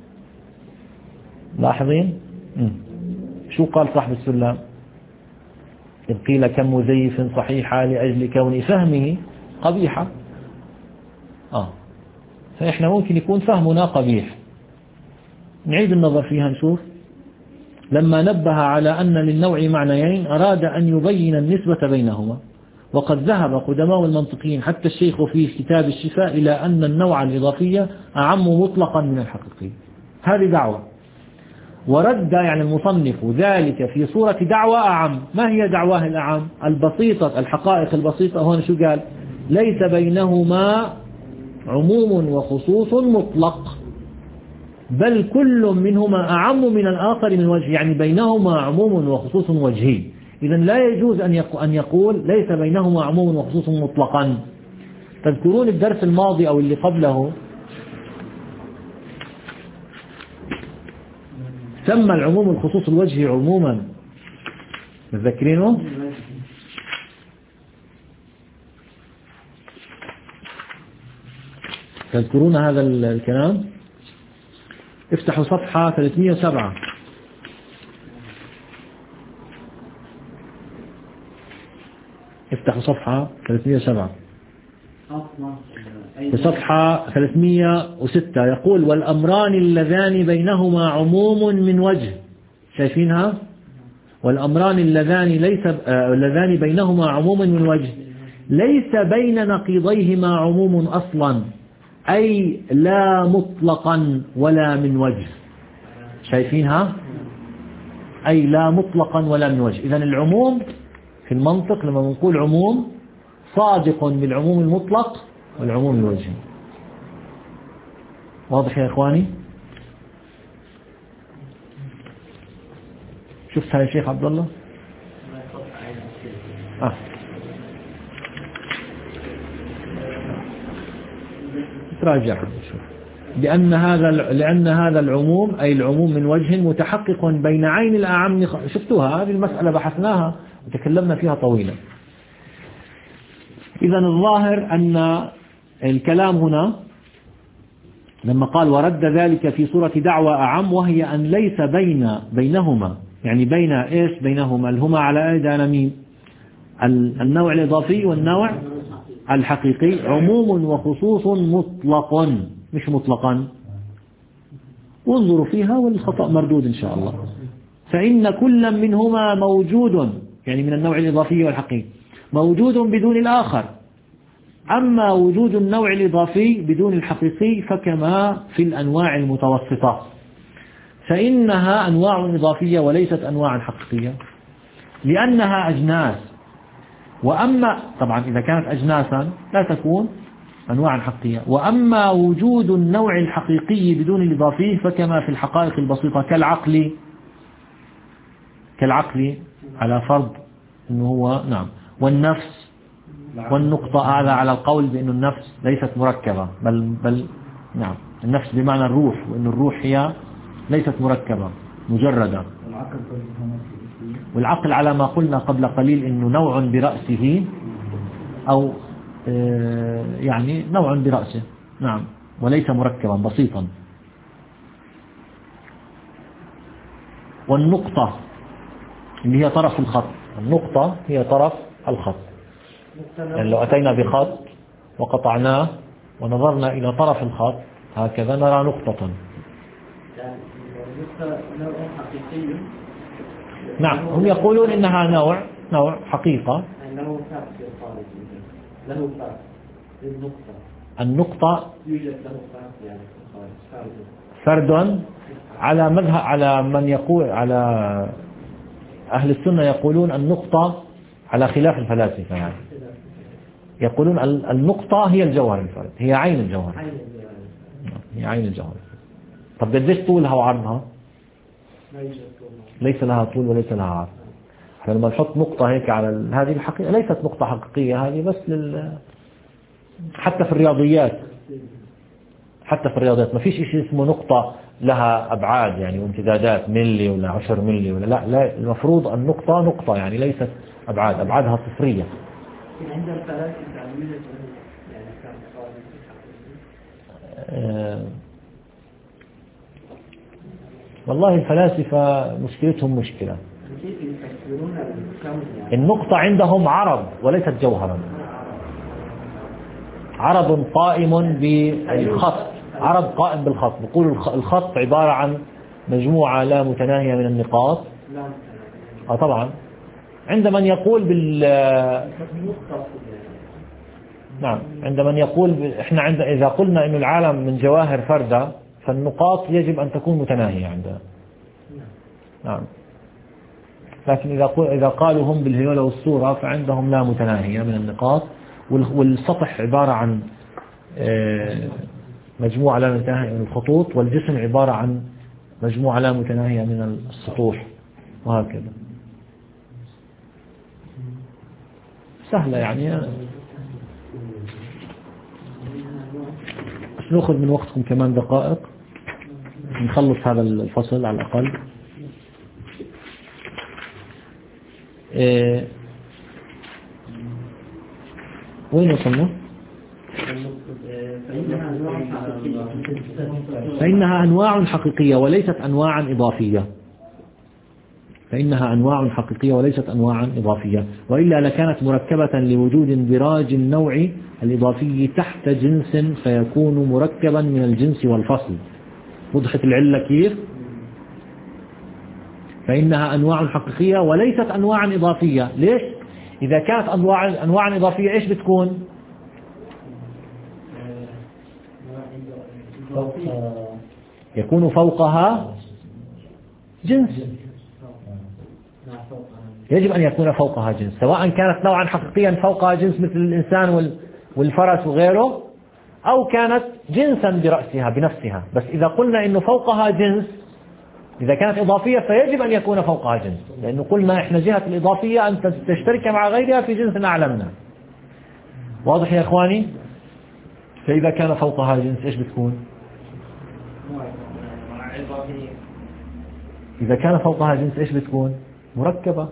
لاحظين شو قال صاحب السلام؟ إذ قيل كم مزيف صحيحة لأجل كون فهمه قبيحة. آه فإحنا ممكن يكون فهمنا قبيح، نعيد النظر فيها نشوف. لما نبه على أن للنوع معنيين أراد أن يبين النسبة بينهما، وقد ذهب قدماء المنطقيين حتى الشيخ في كتاب الشفاء إلى أن النوع الإضافي أعم مطلقا من الحقيقي. هذه دعوة، ورد يعني المصنف ذلك في صورة دعوة أعم. ما هي دعواه الأعم؟ البسيطة، الحقائق البسيطة. هون شو قال؟ ليس بينهما عموم وخصوص مطلق، بل كل منهما أعم من الآخر من وجه، يعني بينهما عموم وخصوص وجهي. إذن لا يجوز أن يقول ليس بينهما عموم وخصوص مطلقا. تذكرون الدرس الماضي أو اللي قبله سمى العموم الخصوص الوجهي عموما، متذكرينه؟ تذكرون هذا الكلام؟ افتحوا صفحة ثلاثمئة وسبعة. افتحوا صفحة ثلاثمئة وسبعة. في صفحة ثلاثمئة وستة يقول والأمران اللذان بينهما عموم من وجه. شايفينها؟ والأمران اللذان ليس اللذان بينهما عموم من وجه ليس بين نقيضيهما عموم أصلا، أي لا مطلقا ولا من وجه. شايفينها؟ أي لا مطلقا ولا من وجه. إذن العموم في المنطق لما نقول عموم صادق بالعموم المطلق والعموم الوجهي. واضح يا إخواني؟ شفتها يا شيخ عبد الله؟ آه. تراجع لأن هذا لأن هذا العموم أي العموم من وجه متحقق بين عين الأعم. شفتوها هذه المسألة بحثناها وتكلمنا فيها طويلا. إذا الظاهر أن الكلام هنا لما قال ورد ذلك في صورة دعوى أعم، وهي أن ليس بين بينهما يعني بين إيش بينهما الهما على أيدينا مين النوع الإضافي والنوع الحقيقي عموم وخصوص مطلق مش مطلقا. وانظروا فيها والخطأ مردود إن شاء الله. فإن كل منهما موجود يعني من النوع الإضافي والحقيقي موجود بدون الآخر. أما وجود النوع الإضافي بدون الحقيقي فكما في الأنواع المتوسطة، فإنها أنواع إضافية وليست أنواع حقيقية لأنها أجناس. وأما طبعا إذا كانت أجناسا لا تكون أنواع حقيقية. وأما وجود النوع الحقيقي بدون الإضافي فكما في الحقائق البسيطة كالعقل كالعقل على فرض أنه هو نعم والنفس والنقطة هذا على القول بأن النفس ليست مركبة بل بل نعم النفس بمعنى الروح، وأن الروح هي ليست مركبة مجردة. والعقل على ما قلنا قبل قليل أنه نوع برأسه أو يعني نوع برأسه نعم وليس مركبا بسيطا. والنقطة اللي هي طرف الخط، النقطة هي طرف الخط. يعني لو أتينا بخط وقطعناه ونظرنا إلى طرف الخط هكذا نرى نقطة. نعم هم يقولون إنها نوع نوع حقيقة. له فرق النقطة النقطة يوجد له فرق يعني فرد على مذهب على من يقول على أهل السنة يقولون النقطة على خلاف الفلاسفة يعني يقولون النقطة هي الجوهر الفرد هي عين الجوهر هي عين الجوهر. طب قديش طولها وعرضها؟ ليس لها طول وليس لها عرض. لما نحط نقطة هيك على هذه الحقيقة ليست نقطة حقيقية هذه بس لل حتى في الرياضيات حتى في الرياضيات ما فيش شيء اسمه نقطة لها أبعاد يعني وامتدادات ملي ولا عشر ملي ولا لا لا المفروض النقطة نقطة يعني ليست أبعاد أبعادها صفرية. عند الفلاسفة يعني أه والله الفلاسفة مشكلتهم مشكلة. النقطة عندهم عرض وليست جوهرا. عرض قائم بالخط عرض قائم بالخط. بيقول الخط عبارة عن مجموعة لا متناهية من النقاط. اه طبعا عند من يقول بال نعم عند من يقول ب... احنا عند إذا قلنا إنه العالم من جواهر فردة فالنقاط يجب أن تكون متناهية عندنا. نعم لكن إذا إذا قالوا هم بالهيولة والصورة فعندهم لا متناهية من النقاط والسطح عبارة عن مجموعة لا متناهية من الخطوط والجسم عبارة عن مجموعة لا متناهية من السطوح وهكذا. سهلة يعني بس نأخذ من وقتكم كمان دقائق نخلص هذا الفصل على الأقل. إيه وين وصلنا؟ فإنها أنواع حقيقية وليست أنواعا إضافية. فإنها أنواع حقيقية وليست أنواعا إضافية وإلا لكانت مركبة لوجود اندراج النوع الإضافي تحت جنس فيكون مركبا من الجنس والفصل. وضحت العلة كيف؟ فإنها أنواع حقيقية وليست أنواعا إضافية. ليش؟ إذا كانت أنواع أنواعا إضافية إيش بتكون؟ يكون فوقها جنس. يجب أن يكون فوقها جنس سواء كانت نوعا حقيقيا فوقها جنس مثل الإنسان والفرس وغيره أو كانت جنسا برأسها بنفسها. بس إذا قلنا إنه فوقها جنس إذا كانت إضافية فيجب أن يكون فوقها جنس لأنه قلنا إحنا جهة الإضافية أن تشترك مع غيرها في جنس أعلى منها. واضح يا إخواني؟ فإذا كان فوقها جنس إيش بتكون؟ إذا كان فوقها جنس إيش بتكون؟ مركبة.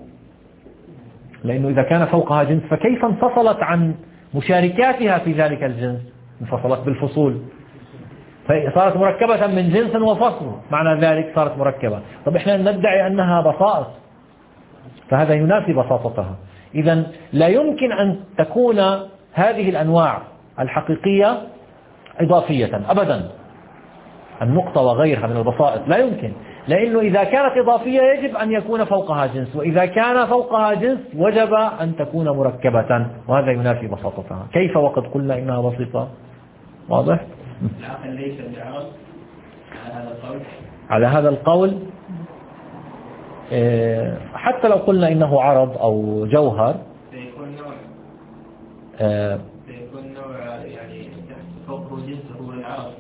لأنه إذا كان فوقها جنس فكيف انفصلت عن مشاركاتها في ذلك الجنس؟ انفصلت بالفصول، فصارت مركبة من جنس وفصل، معنى ذلك صارت مركبة. طب إحنا ندعي أنها بسائط، فهذا ينافي بساطتها. إذن لا يمكن أن تكون هذه الأنواع الحقيقية إضافية أبدا. النقطة وغيرها من البسائط لا يمكن، لأنه إذا كانت إضافية يجب أن يكون فوقها جنس، وإذا كان فوقها جنس وجب أن تكون مركبة، وهذا ينافي بساطتها. كيف وقد قلنا إنها بسيطة؟ واضح؟ العقل ليس بعرض على هذا القول. على هذا القول حتى لو قلنا إنه عرض أو جوهر سيكون نوع آه سيكون نوع يعني فوقه جنسه هو العرض.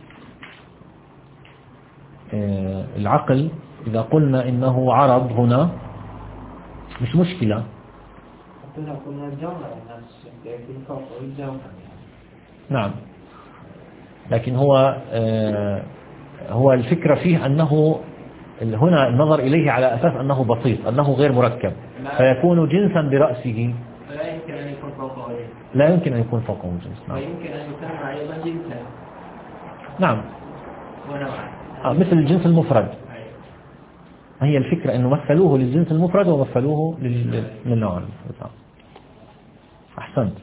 آه العقل إذا قلنا إنه عرض هنا مش مشكلة. حتى لو قلنا جوهر الناس يكون فوقه الجوهر. نعم، لكن هو آه هو الفكرة فيه أنه هنا النظر إليه على أساس أنه بسيط، أنه غير مركب، فيكون جنسا برأسه. لا يمكن أن يكون فوقه جنس. لا يمكن أن يكون فوقه جنس. نعم. ويمكن أن يكون أيضا جنسا. نعم. ونوعا. آه مثل الجنس المفرد. هي الفكرة أنه مثلوه للجنس المفرد ومثلوه للنوع المفرد. أحسنت.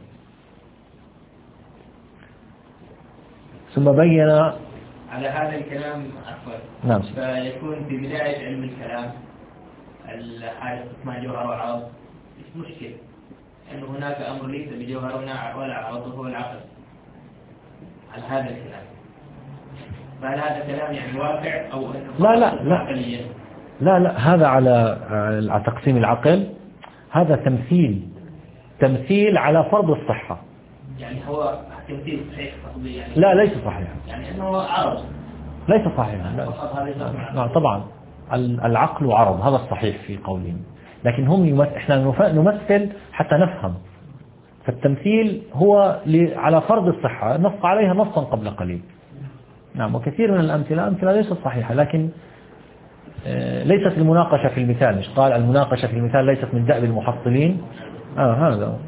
ثم بين على هذا الكلام عفوا. نعم. فيكون في بداية علم الكلام الحادث ما جوهر وعرض مش مشكلة، أنه هناك أمر ليس بجوهر ولا عرض هو العقل. على هذا الكلام فهل هذا كلام يعني واقع أو لا لا لا لا لا هذا على على تقسيم العقل، هذا تمثيل تمثيل على فرض الصحة. يعني هو تمثيل صحيح قصدي يعني. لا ليس صحيحا. يعني أنه عرض. ليس صحيحا. لا. لا طبعا العقل عرض، هذا الصحيح في قولهم، لكن هم يمثل، احنا نمثل حتى نفهم. فالتمثيل هو على فرض الصحة، نص عليها نصا قبل قليل. نعم، وكثير من الأمثلة أمثلة ليست صحيحة، لكن ليست المناقشة في المثال، مش قال المناقشة في المثال ليست من دأب المحصلين. آه هذا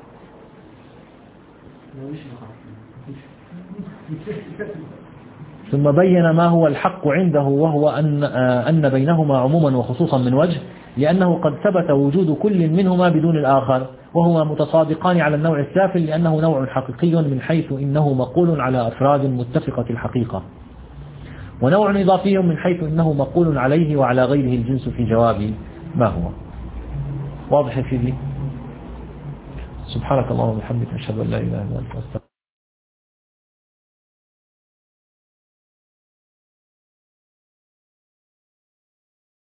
ثم بين ما هو الحق عنده، وهو أن أن بينهما عموما وخصوصا من وجه، لأنه قد ثبت وجود كل منهما بدون الآخر، وهما متصادقان على النوع السافل، لأنه نوع حقيقي من حيث إنه مقول على أفراد متفقة الحقيقة، ونوع إضافي من حيث إنه مقول عليه وعلى غيره الجنس في جواب ما هو. واضح في ذي؟ سبحانك اللهم وبحمدك، أشهد أن لا إله إلا أنت.